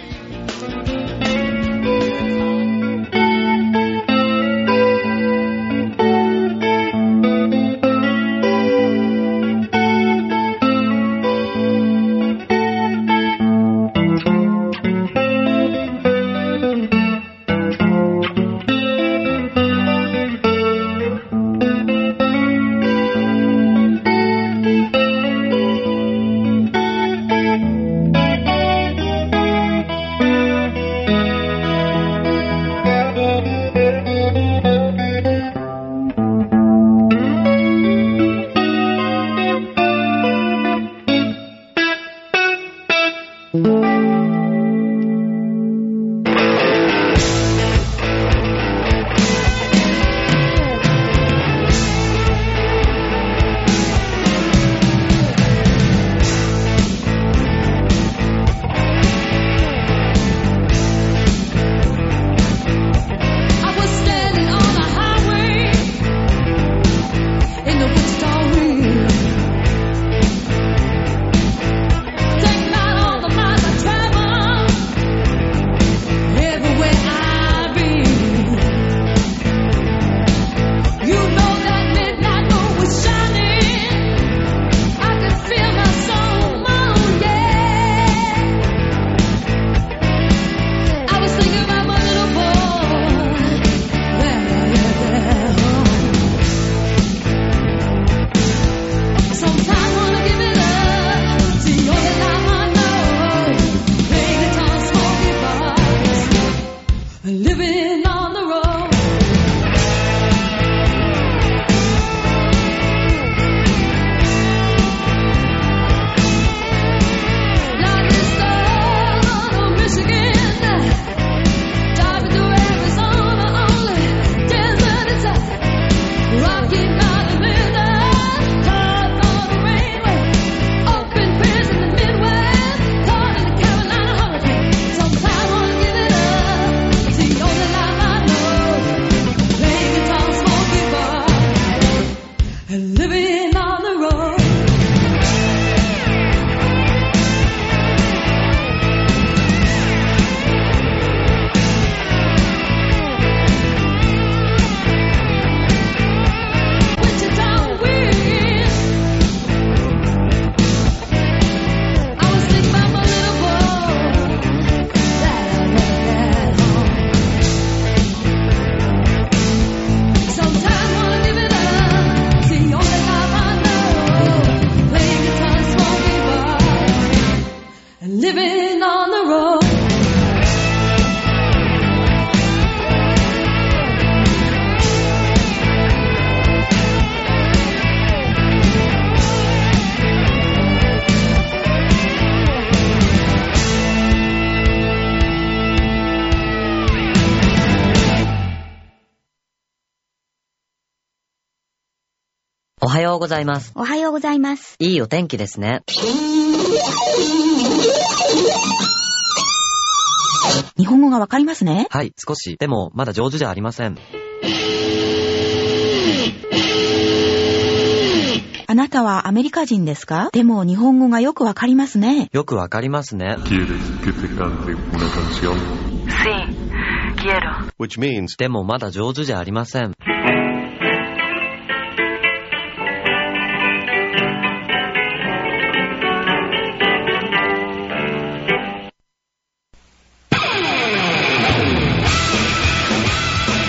おはようございます。 おはようございます。 いいお天気ですね。 日本語がわかりますね。 はい、少し。でも、まだ上手じゃありません。 あなたはアメリカ人ですか？でも日本語がよくわかりますね。 よくわかりますね。 ¿Quieres que te cante una canción? Sí, quiero. Which means, でもまだ上手じゃありません。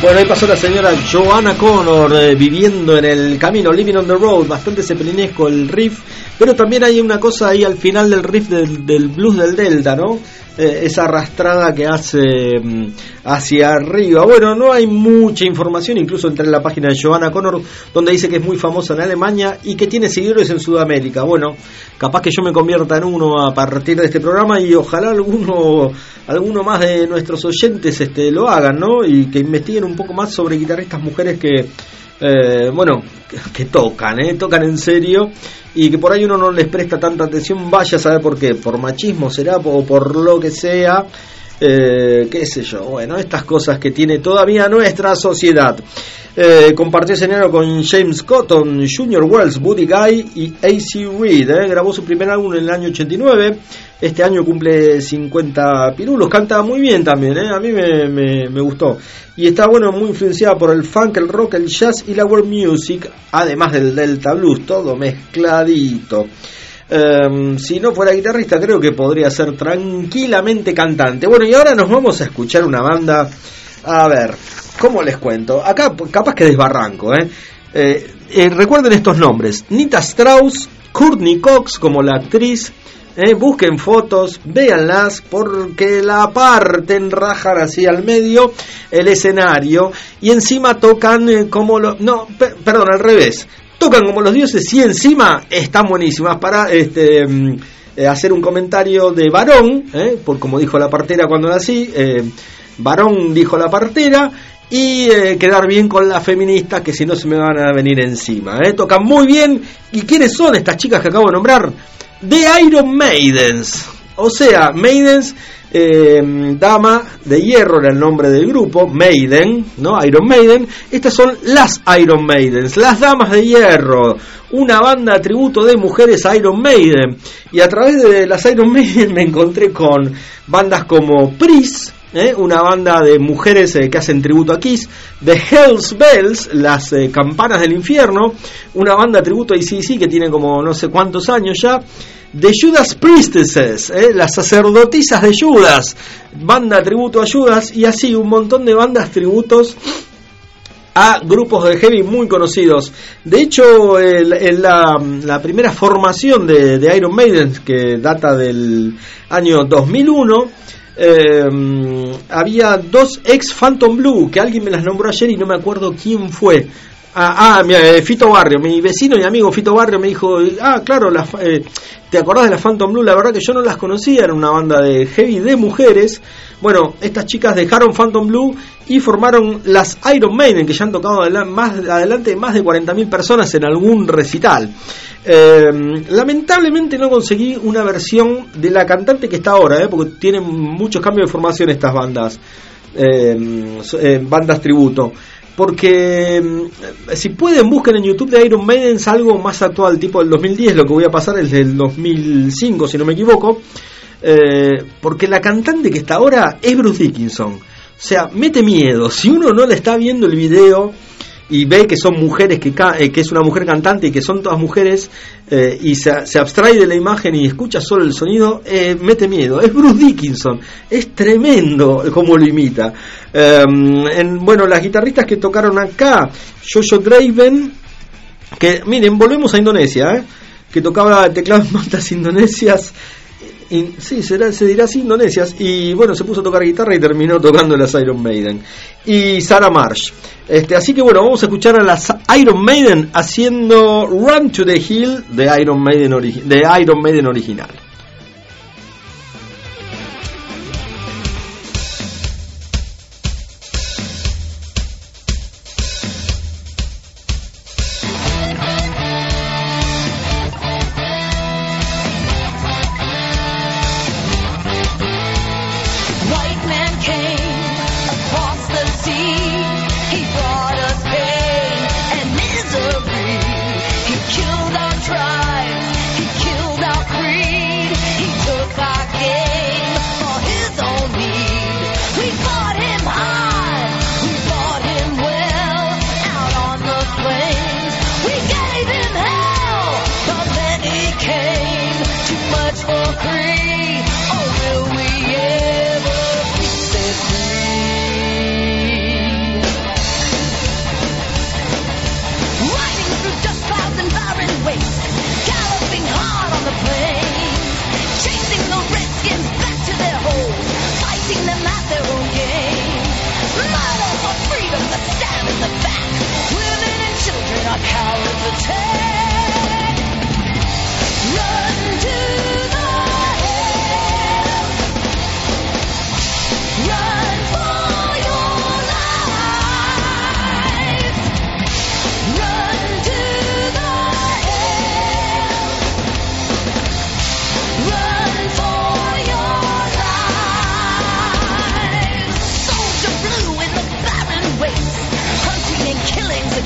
Bueno, ahí pasó la señora Joanna Connor, viviendo en el camino, living on the road, bastante zeppelinesco el riff, pero también hay una cosa ahí al final del riff del blues del Delta, ¿no? Esa arrastrada que hace hacia arriba. Bueno, no hay mucha información, incluso entré en la página de Joanna Connor, donde dice que es muy famosa en Alemania y que tiene seguidores en Sudamérica. Bueno, capaz que yo me convierta en uno a partir de este programa y ojalá alguno más de nuestros oyentes lo hagan, ¿no? Y que investiguen un poco más sobre guitarristas mujeres que tocan en serio, y que por ahí uno no les presta tanta atención, vaya a saber por qué, por machismo será o por lo que sea, qué sé yo, bueno, estas cosas que tiene todavía nuestra sociedad. Compartió escenario con James Cotton, Junior Wells, Buddy Guy y A.C. Reed. Grabó su primer álbum en el año 89. Este año cumple 50 pirulos. Canta muy bien también, a mí me gustó. Y está muy influenciada por el funk, el rock, el jazz y la world music, además del Delta Blues, todo mezcladito. Si no fuera guitarrista, creo que podría ser tranquilamente cantante. Bueno, y ahora nos vamos a escuchar una banda. A ver, ¿cómo les cuento? Acá capaz que desbarranco, recuerden estos nombres: Nita Strauss, Courtney Cox como la actriz. Busquen fotos, véanlas, porque la parten, rajan así al medio el escenario, y encima tocan al revés, tocan como los dioses, y encima están buenísimas para hacer un comentario de varón, por como dijo la partera cuando nací, varón dijo la partera, y quedar bien con la feminista, que si no se me van a venir encima. Tocan muy bien. ¿Y quiénes son estas chicas que acabo de nombrar? The Iron Maidens, o sea, Maidens, dama de hierro era el nombre del grupo, Maiden, ¿no? Iron Maiden. Estas son las Iron Maidens, las damas de hierro, una banda tributo de mujeres Iron Maiden. Y a través de las Iron Maiden me encontré con bandas como Priest, una banda de mujeres que hacen tributo a Kiss, The Hell's Bells, las campanas del infierno, una banda tributo a AC/DC que tiene como no sé cuántos años ya, The Judas Priestesses, las sacerdotisas de Judas, banda tributo a Judas, y así un montón de bandas tributos a grupos de heavy muy conocidos. De hecho, la primera formación de Iron Maiden, que data del año 2001, había dos ex Phantom Blue, que alguien me las nombró ayer y no me acuerdo quién fue. Fito Barrio, mi vecino y amigo Fito Barrio me dijo, claro, ¿te acordás de la Phantom Blue? La verdad que yo no las conocía, era una banda de heavy de mujeres. Bueno, estas chicas dejaron Phantom Blue y formaron las Iron Maiden, que ya han tocado más de 40.000 personas en algún recital. Lamentablemente no conseguí una versión de la cantante que está ahora, porque tienen muchos cambios de formación estas bandas, bandas tributo. Porque si pueden, busquen en YouTube de Iron Maiden algo más actual, tipo del 2010. Lo que voy a pasar es del 2005, si no me equivoco, porque la cantante que está ahora es Bruce Dickinson. O sea, mete miedo. Si uno no le está viendo el video y ve que son mujeres, que es una mujer cantante y que son todas mujeres, y se abstrae de la imagen y escucha solo el sonido, mete miedo. Es Bruce Dickinson, es tremendo como lo imita. Las guitarristas que tocaron acá, Jojo Draven, que miren, volvemos a Indonesia, que tocaba teclado en bandas indonesias. Sí, se dirá así, indonesias, y se puso a tocar guitarra y terminó tocando las Iron Maiden. Y Sarah Marsh. Así que vamos a escuchar a las Iron Maiden haciendo Run to the Hill de Iron Maiden original. He killed our tribes, he killed our creed.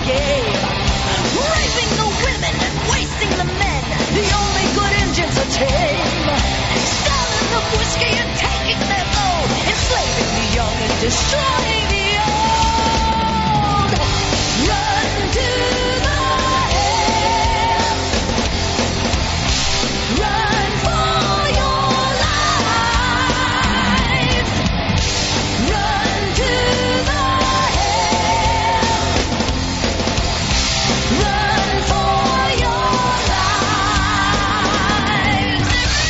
game. Raping the women and wasting the men. The only good engines are tame. Selling the whiskey and taking their load. Enslaving the young and destroying the old. Run to the hills. Run for your life. Run to the hills. Run for your lives.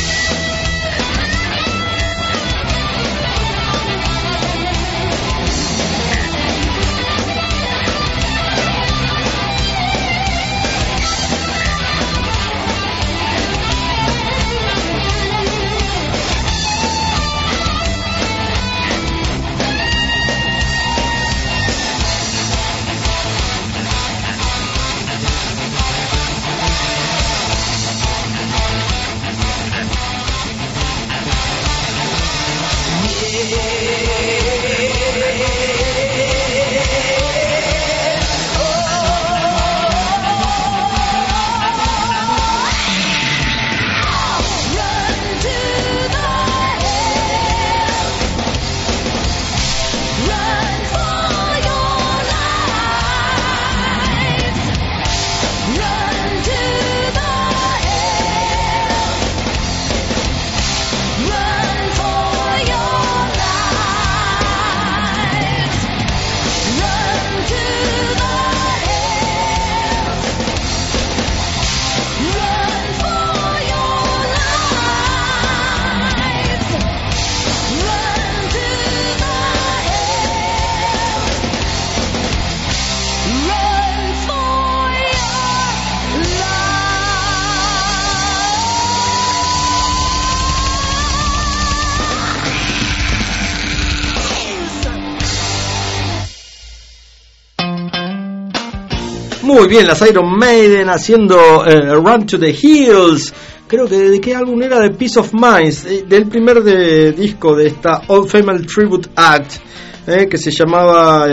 Muy bien, las Iron Maiden haciendo Run to the Hills. Creo que de qué álbum era, de Peace of Mind, del primer disco de esta All Female Tribute Act, que se llamaba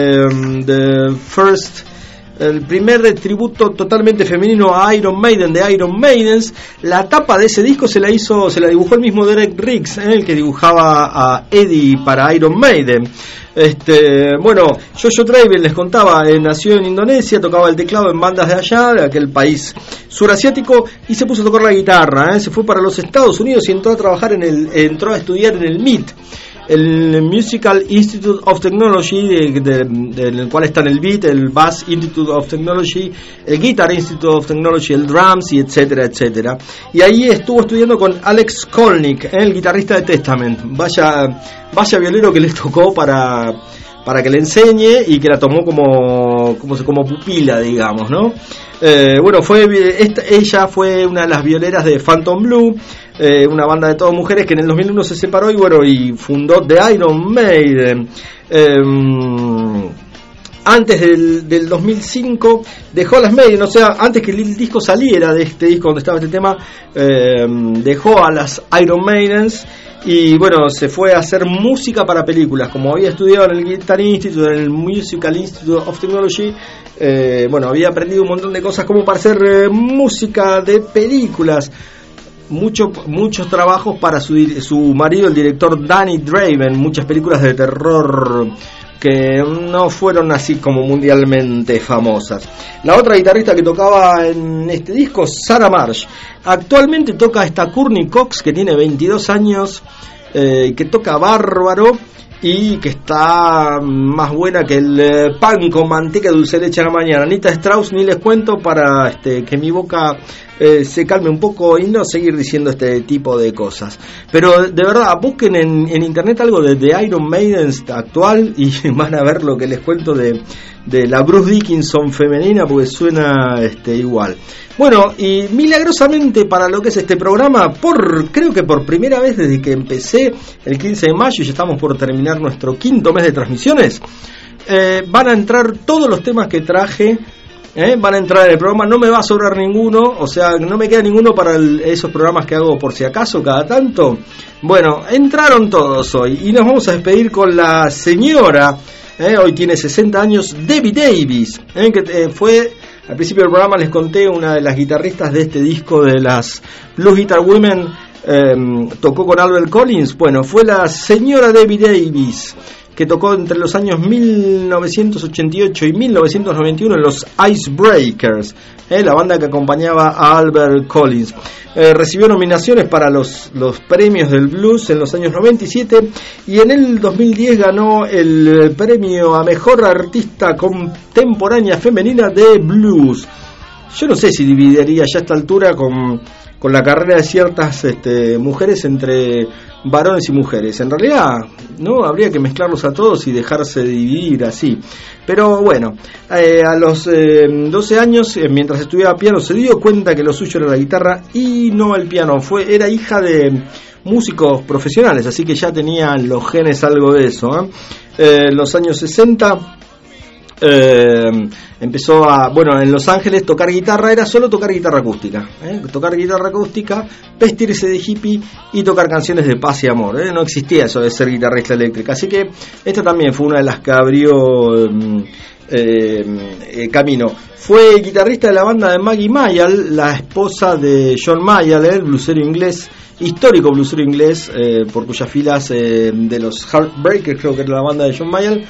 The First, el primer tributo totalmente femenino a Iron Maiden, de Iron Maidens. La tapa de ese disco se la dibujó el mismo Derek Riggs, el que dibujaba a Eddie para Iron Maiden. Bueno, Jojo Draven, les contaba, nació en Indonesia, tocaba el teclado en bandas de allá, de aquel país surasiático, y se puso a tocar la guitarra, se fue para los Estados Unidos y entró a estudiar en el MIT, el Musical Institute of Technology, del cual están el Beat, el Bass Institute of Technology, el Guitar Institute of Technology, el Drums, y etcétera, etcétera. Y ahí estuvo estudiando con Alex Skolnick, el guitarrista de Testament. Vaya violero que les tocó para que le enseñe y que la tomó como pupila, digamos, ¿no? Bueno, ella fue una de las violeras de Phantom Blue, una banda de todas mujeres que en el 2001 se separó y fundó The Iron Maiden. Antes del 2005 dejó las Maiden, o sea, antes que el disco saliera de este disco donde estaba este tema, dejó a las Iron Maidens y bueno, se fue a hacer música para películas. Como había estudiado en el Guitar Institute, en el Musical Institute of Technology, bueno, había aprendido un montón de cosas como para hacer música de películas. Muchos trabajos para su marido, el director Danny Draven, muchas películas de terror que no fueron así como mundialmente famosas. La otra guitarrista que tocaba en este disco, Sarah Marsh, actualmente toca esta Courtney Cox, que tiene 22 años, que toca bárbaro y que está más buena que el pan con manteca y dulce de leche a la mañana. Anita Strauss ni les cuento, para que mi boca se calme un poco y no seguir diciendo este tipo de cosas. Pero de verdad, busquen en internet algo de The Iron Maiden actual y van a ver lo que les cuento de la Bruce Dickinson femenina, porque suena igual. Bueno, y milagrosamente para lo que es este programa, creo que por primera vez desde que empecé el 15 de mayo, y ya estamos por terminar nuestro 5º mes de transmisiones, van a entrar todos los temas que traje, van a entrar en el programa, no me va a sobrar ninguno, o sea, no me queda ninguno para esos programas que hago por si acaso cada tanto. Bueno, entraron todos hoy y nos vamos a despedir con la señora Hoy tiene 60 años Debbie Davis, que fue, al principio del programa les conté, una de las guitarristas de este disco de las Blues Guitar Women. Tocó con Albert Collins. Bueno, fue la señora Debbie Davis, que tocó entre los años 1988 y 1991 en los Icebreakers, la banda que acompañaba a Albert Collins. Recibió nominaciones para los premios del blues en los años 97 y en el 2010 ganó el premio a Mejor Artista Contemporánea Femenina de Blues. Yo no sé si dividiría ya a esta altura con la carrera de ciertas mujeres entre varones y mujeres. En realidad, no habría que mezclarlos a todos y dejarse dividir así. Pero bueno, a los 12 años, mientras estudiaba piano, se dio cuenta que lo suyo era la guitarra y no el piano. Era hija de músicos profesionales, así que ya tenía en los genes algo de eso. En los años 60... empezó en Los Ángeles tocar guitarra, era solo tocar guitarra acústica, vestirse de hippie y tocar canciones de paz y amor, no existía eso de ser guitarrista eléctrica, así que esta también fue una de las que abrió camino. Fue guitarrista de la banda de Maggie Mayall, la esposa de John Mayall, el blusero inglés, histórico blusero inglés, por cuyas filas de los Heartbreakers, creo que era la banda de John Mayall,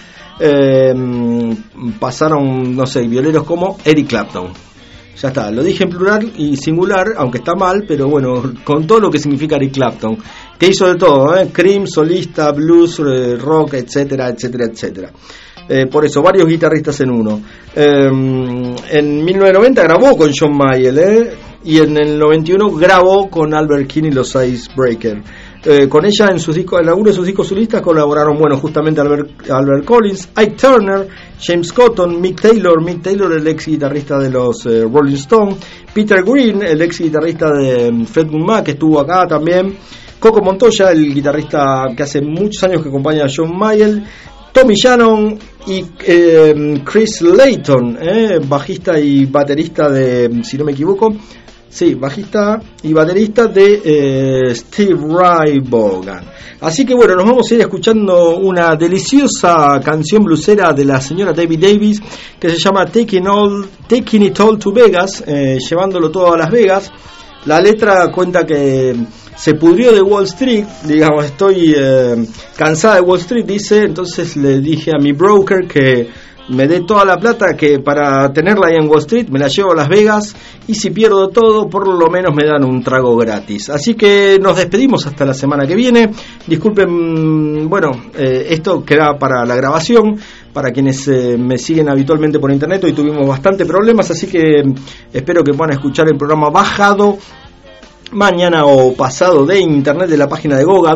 pasaron, no sé, violeros como Eric Clapton. Ya está, lo dije en plural y singular, aunque está mal, pero bueno, con todo lo que significa Eric Clapton, que hizo de todo, Cream, solista, blues, rock, etcétera, etcétera, etcétera. Por eso, varios guitarristas en uno. En 1990 grabó con John Mayall, y en el 91 grabó con Albert King y los Icebreakers. Con ella en algunos de sus discos solistas colaboraron, justamente Albert Collins, Ike Turner, James Cotton, Mick Taylor, el ex guitarrista de los Rolling Stones, Peter Green, el ex guitarrista de Fleetwood Mac, que estuvo acá también, Coco Montoya, el guitarrista que hace muchos años que acompaña a John Mayall, Tommy Shannon y Chris Layton, bajista y baterista de, si no me equivoco, sí, bajista y baterista de Steve Ray Vaughan. Así que bueno, nos vamos a ir escuchando una deliciosa canción blusera de la señora Debbie Davis que se llama Taking It All to Vegas, llevándolo todo a Las Vegas. La letra cuenta que se pudrió de Wall Street, digamos, estoy cansada de Wall Street, dice, entonces le dije a mi broker que me dé toda la plata que para tenerla ahí en Wall Street, me la llevo a Las Vegas y si pierdo todo, por lo menos me dan un trago gratis. Así que nos despedimos hasta la semana que viene. Disculpen, esto queda para la grabación, para quienes me siguen habitualmente por internet. Hoy tuvimos bastante problemas, así que espero que puedan escuchar el programa bajado mañana o pasado de internet de la página de Goga,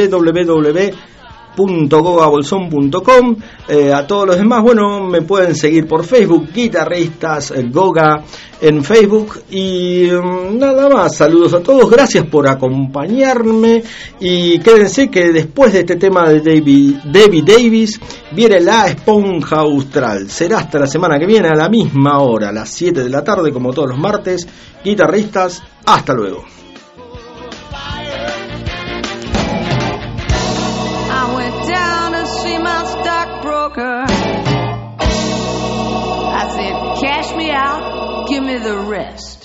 www.gogabolson.com. A todos los demás, me pueden seguir por Facebook, Guitarristas Goga en Facebook, y nada más. Saludos a todos, gracias por acompañarme y quédense que después de este tema de Debbie Davis viene La Esponja Austral. Será hasta la semana que viene a la misma hora, a las 7 de la tarde, como todos los martes. Guitarristas, hasta luego. I said, cash me out, give me the rest.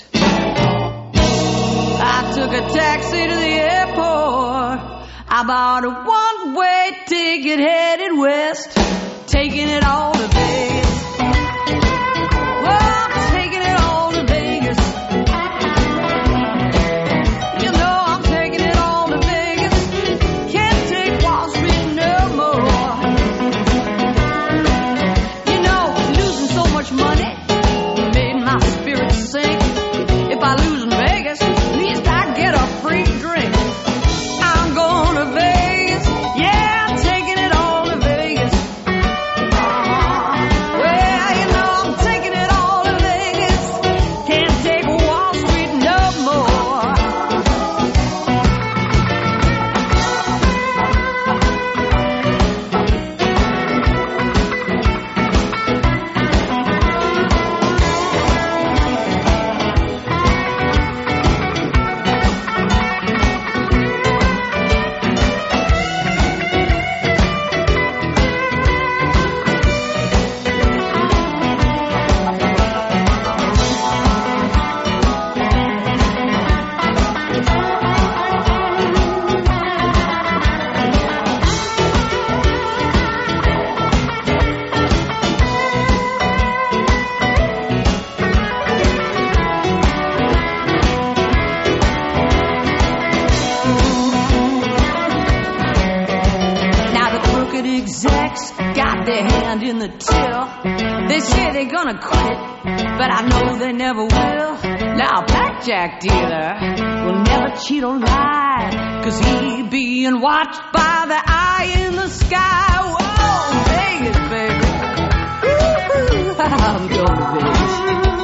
I took a taxi to the airport. I bought a one-way ticket headed west, taking it all to Vegas. Well, I'm taking it all to Vegas. You know I'm taking it all to Vegas. Can't take Wall Street no more. Money made my spirit sink. If I lose in Vegas, at least I get a free drink. I'm going to Vegas, yeah, I'm taking it all to Vegas. in the till. They say they're gonna quit, but I know they never will. Now a blackjack dealer will never cheat or lie, 'cause he being watched by the eye in the sky. Whoa, Vegas, baby. Ooh, I'm going to Vegas.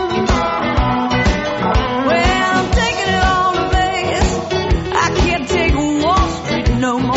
Well, I'm taking it all to Vegas. I can't take Wall Street no more.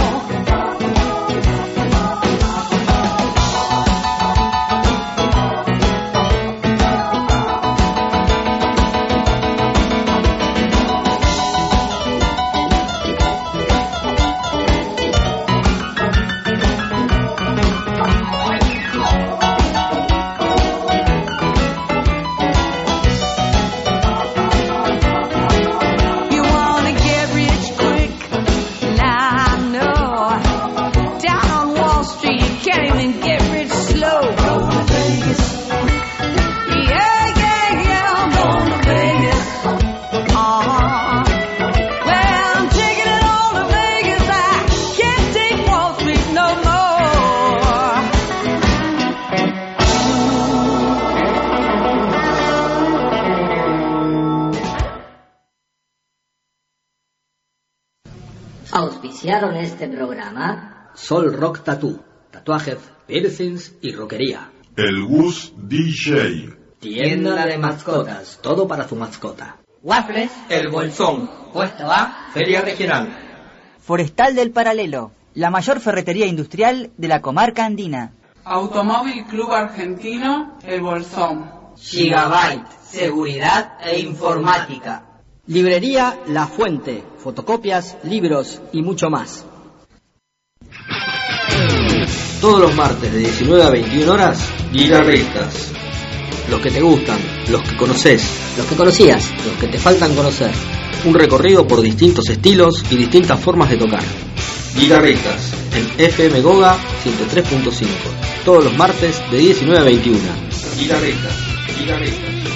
Auspiciaron este programa Sol Rock Tattoo, tatuajes, piercings y roquería. El Gus DJ. Tienda de mascotas, todo para su mascota. Waffles, El Bolsón. Puesto A, Feria Regional. Forestal del Paralelo, la mayor ferretería industrial de la comarca andina. Automóvil Club Argentino, El Bolsón. Gigabyte, seguridad e informática. Librería La Fuente, fotocopias, libros y mucho más. Todos los martes de 19 a 21 horas, guitarristas. Los que te gustan, los que conoces, los que conocías, los que te faltan conocer. Un recorrido por distintos estilos y distintas formas de tocar. Guitarristas, en FM Goga 103.5. Todos los martes de 19 a 21. Guitarristas.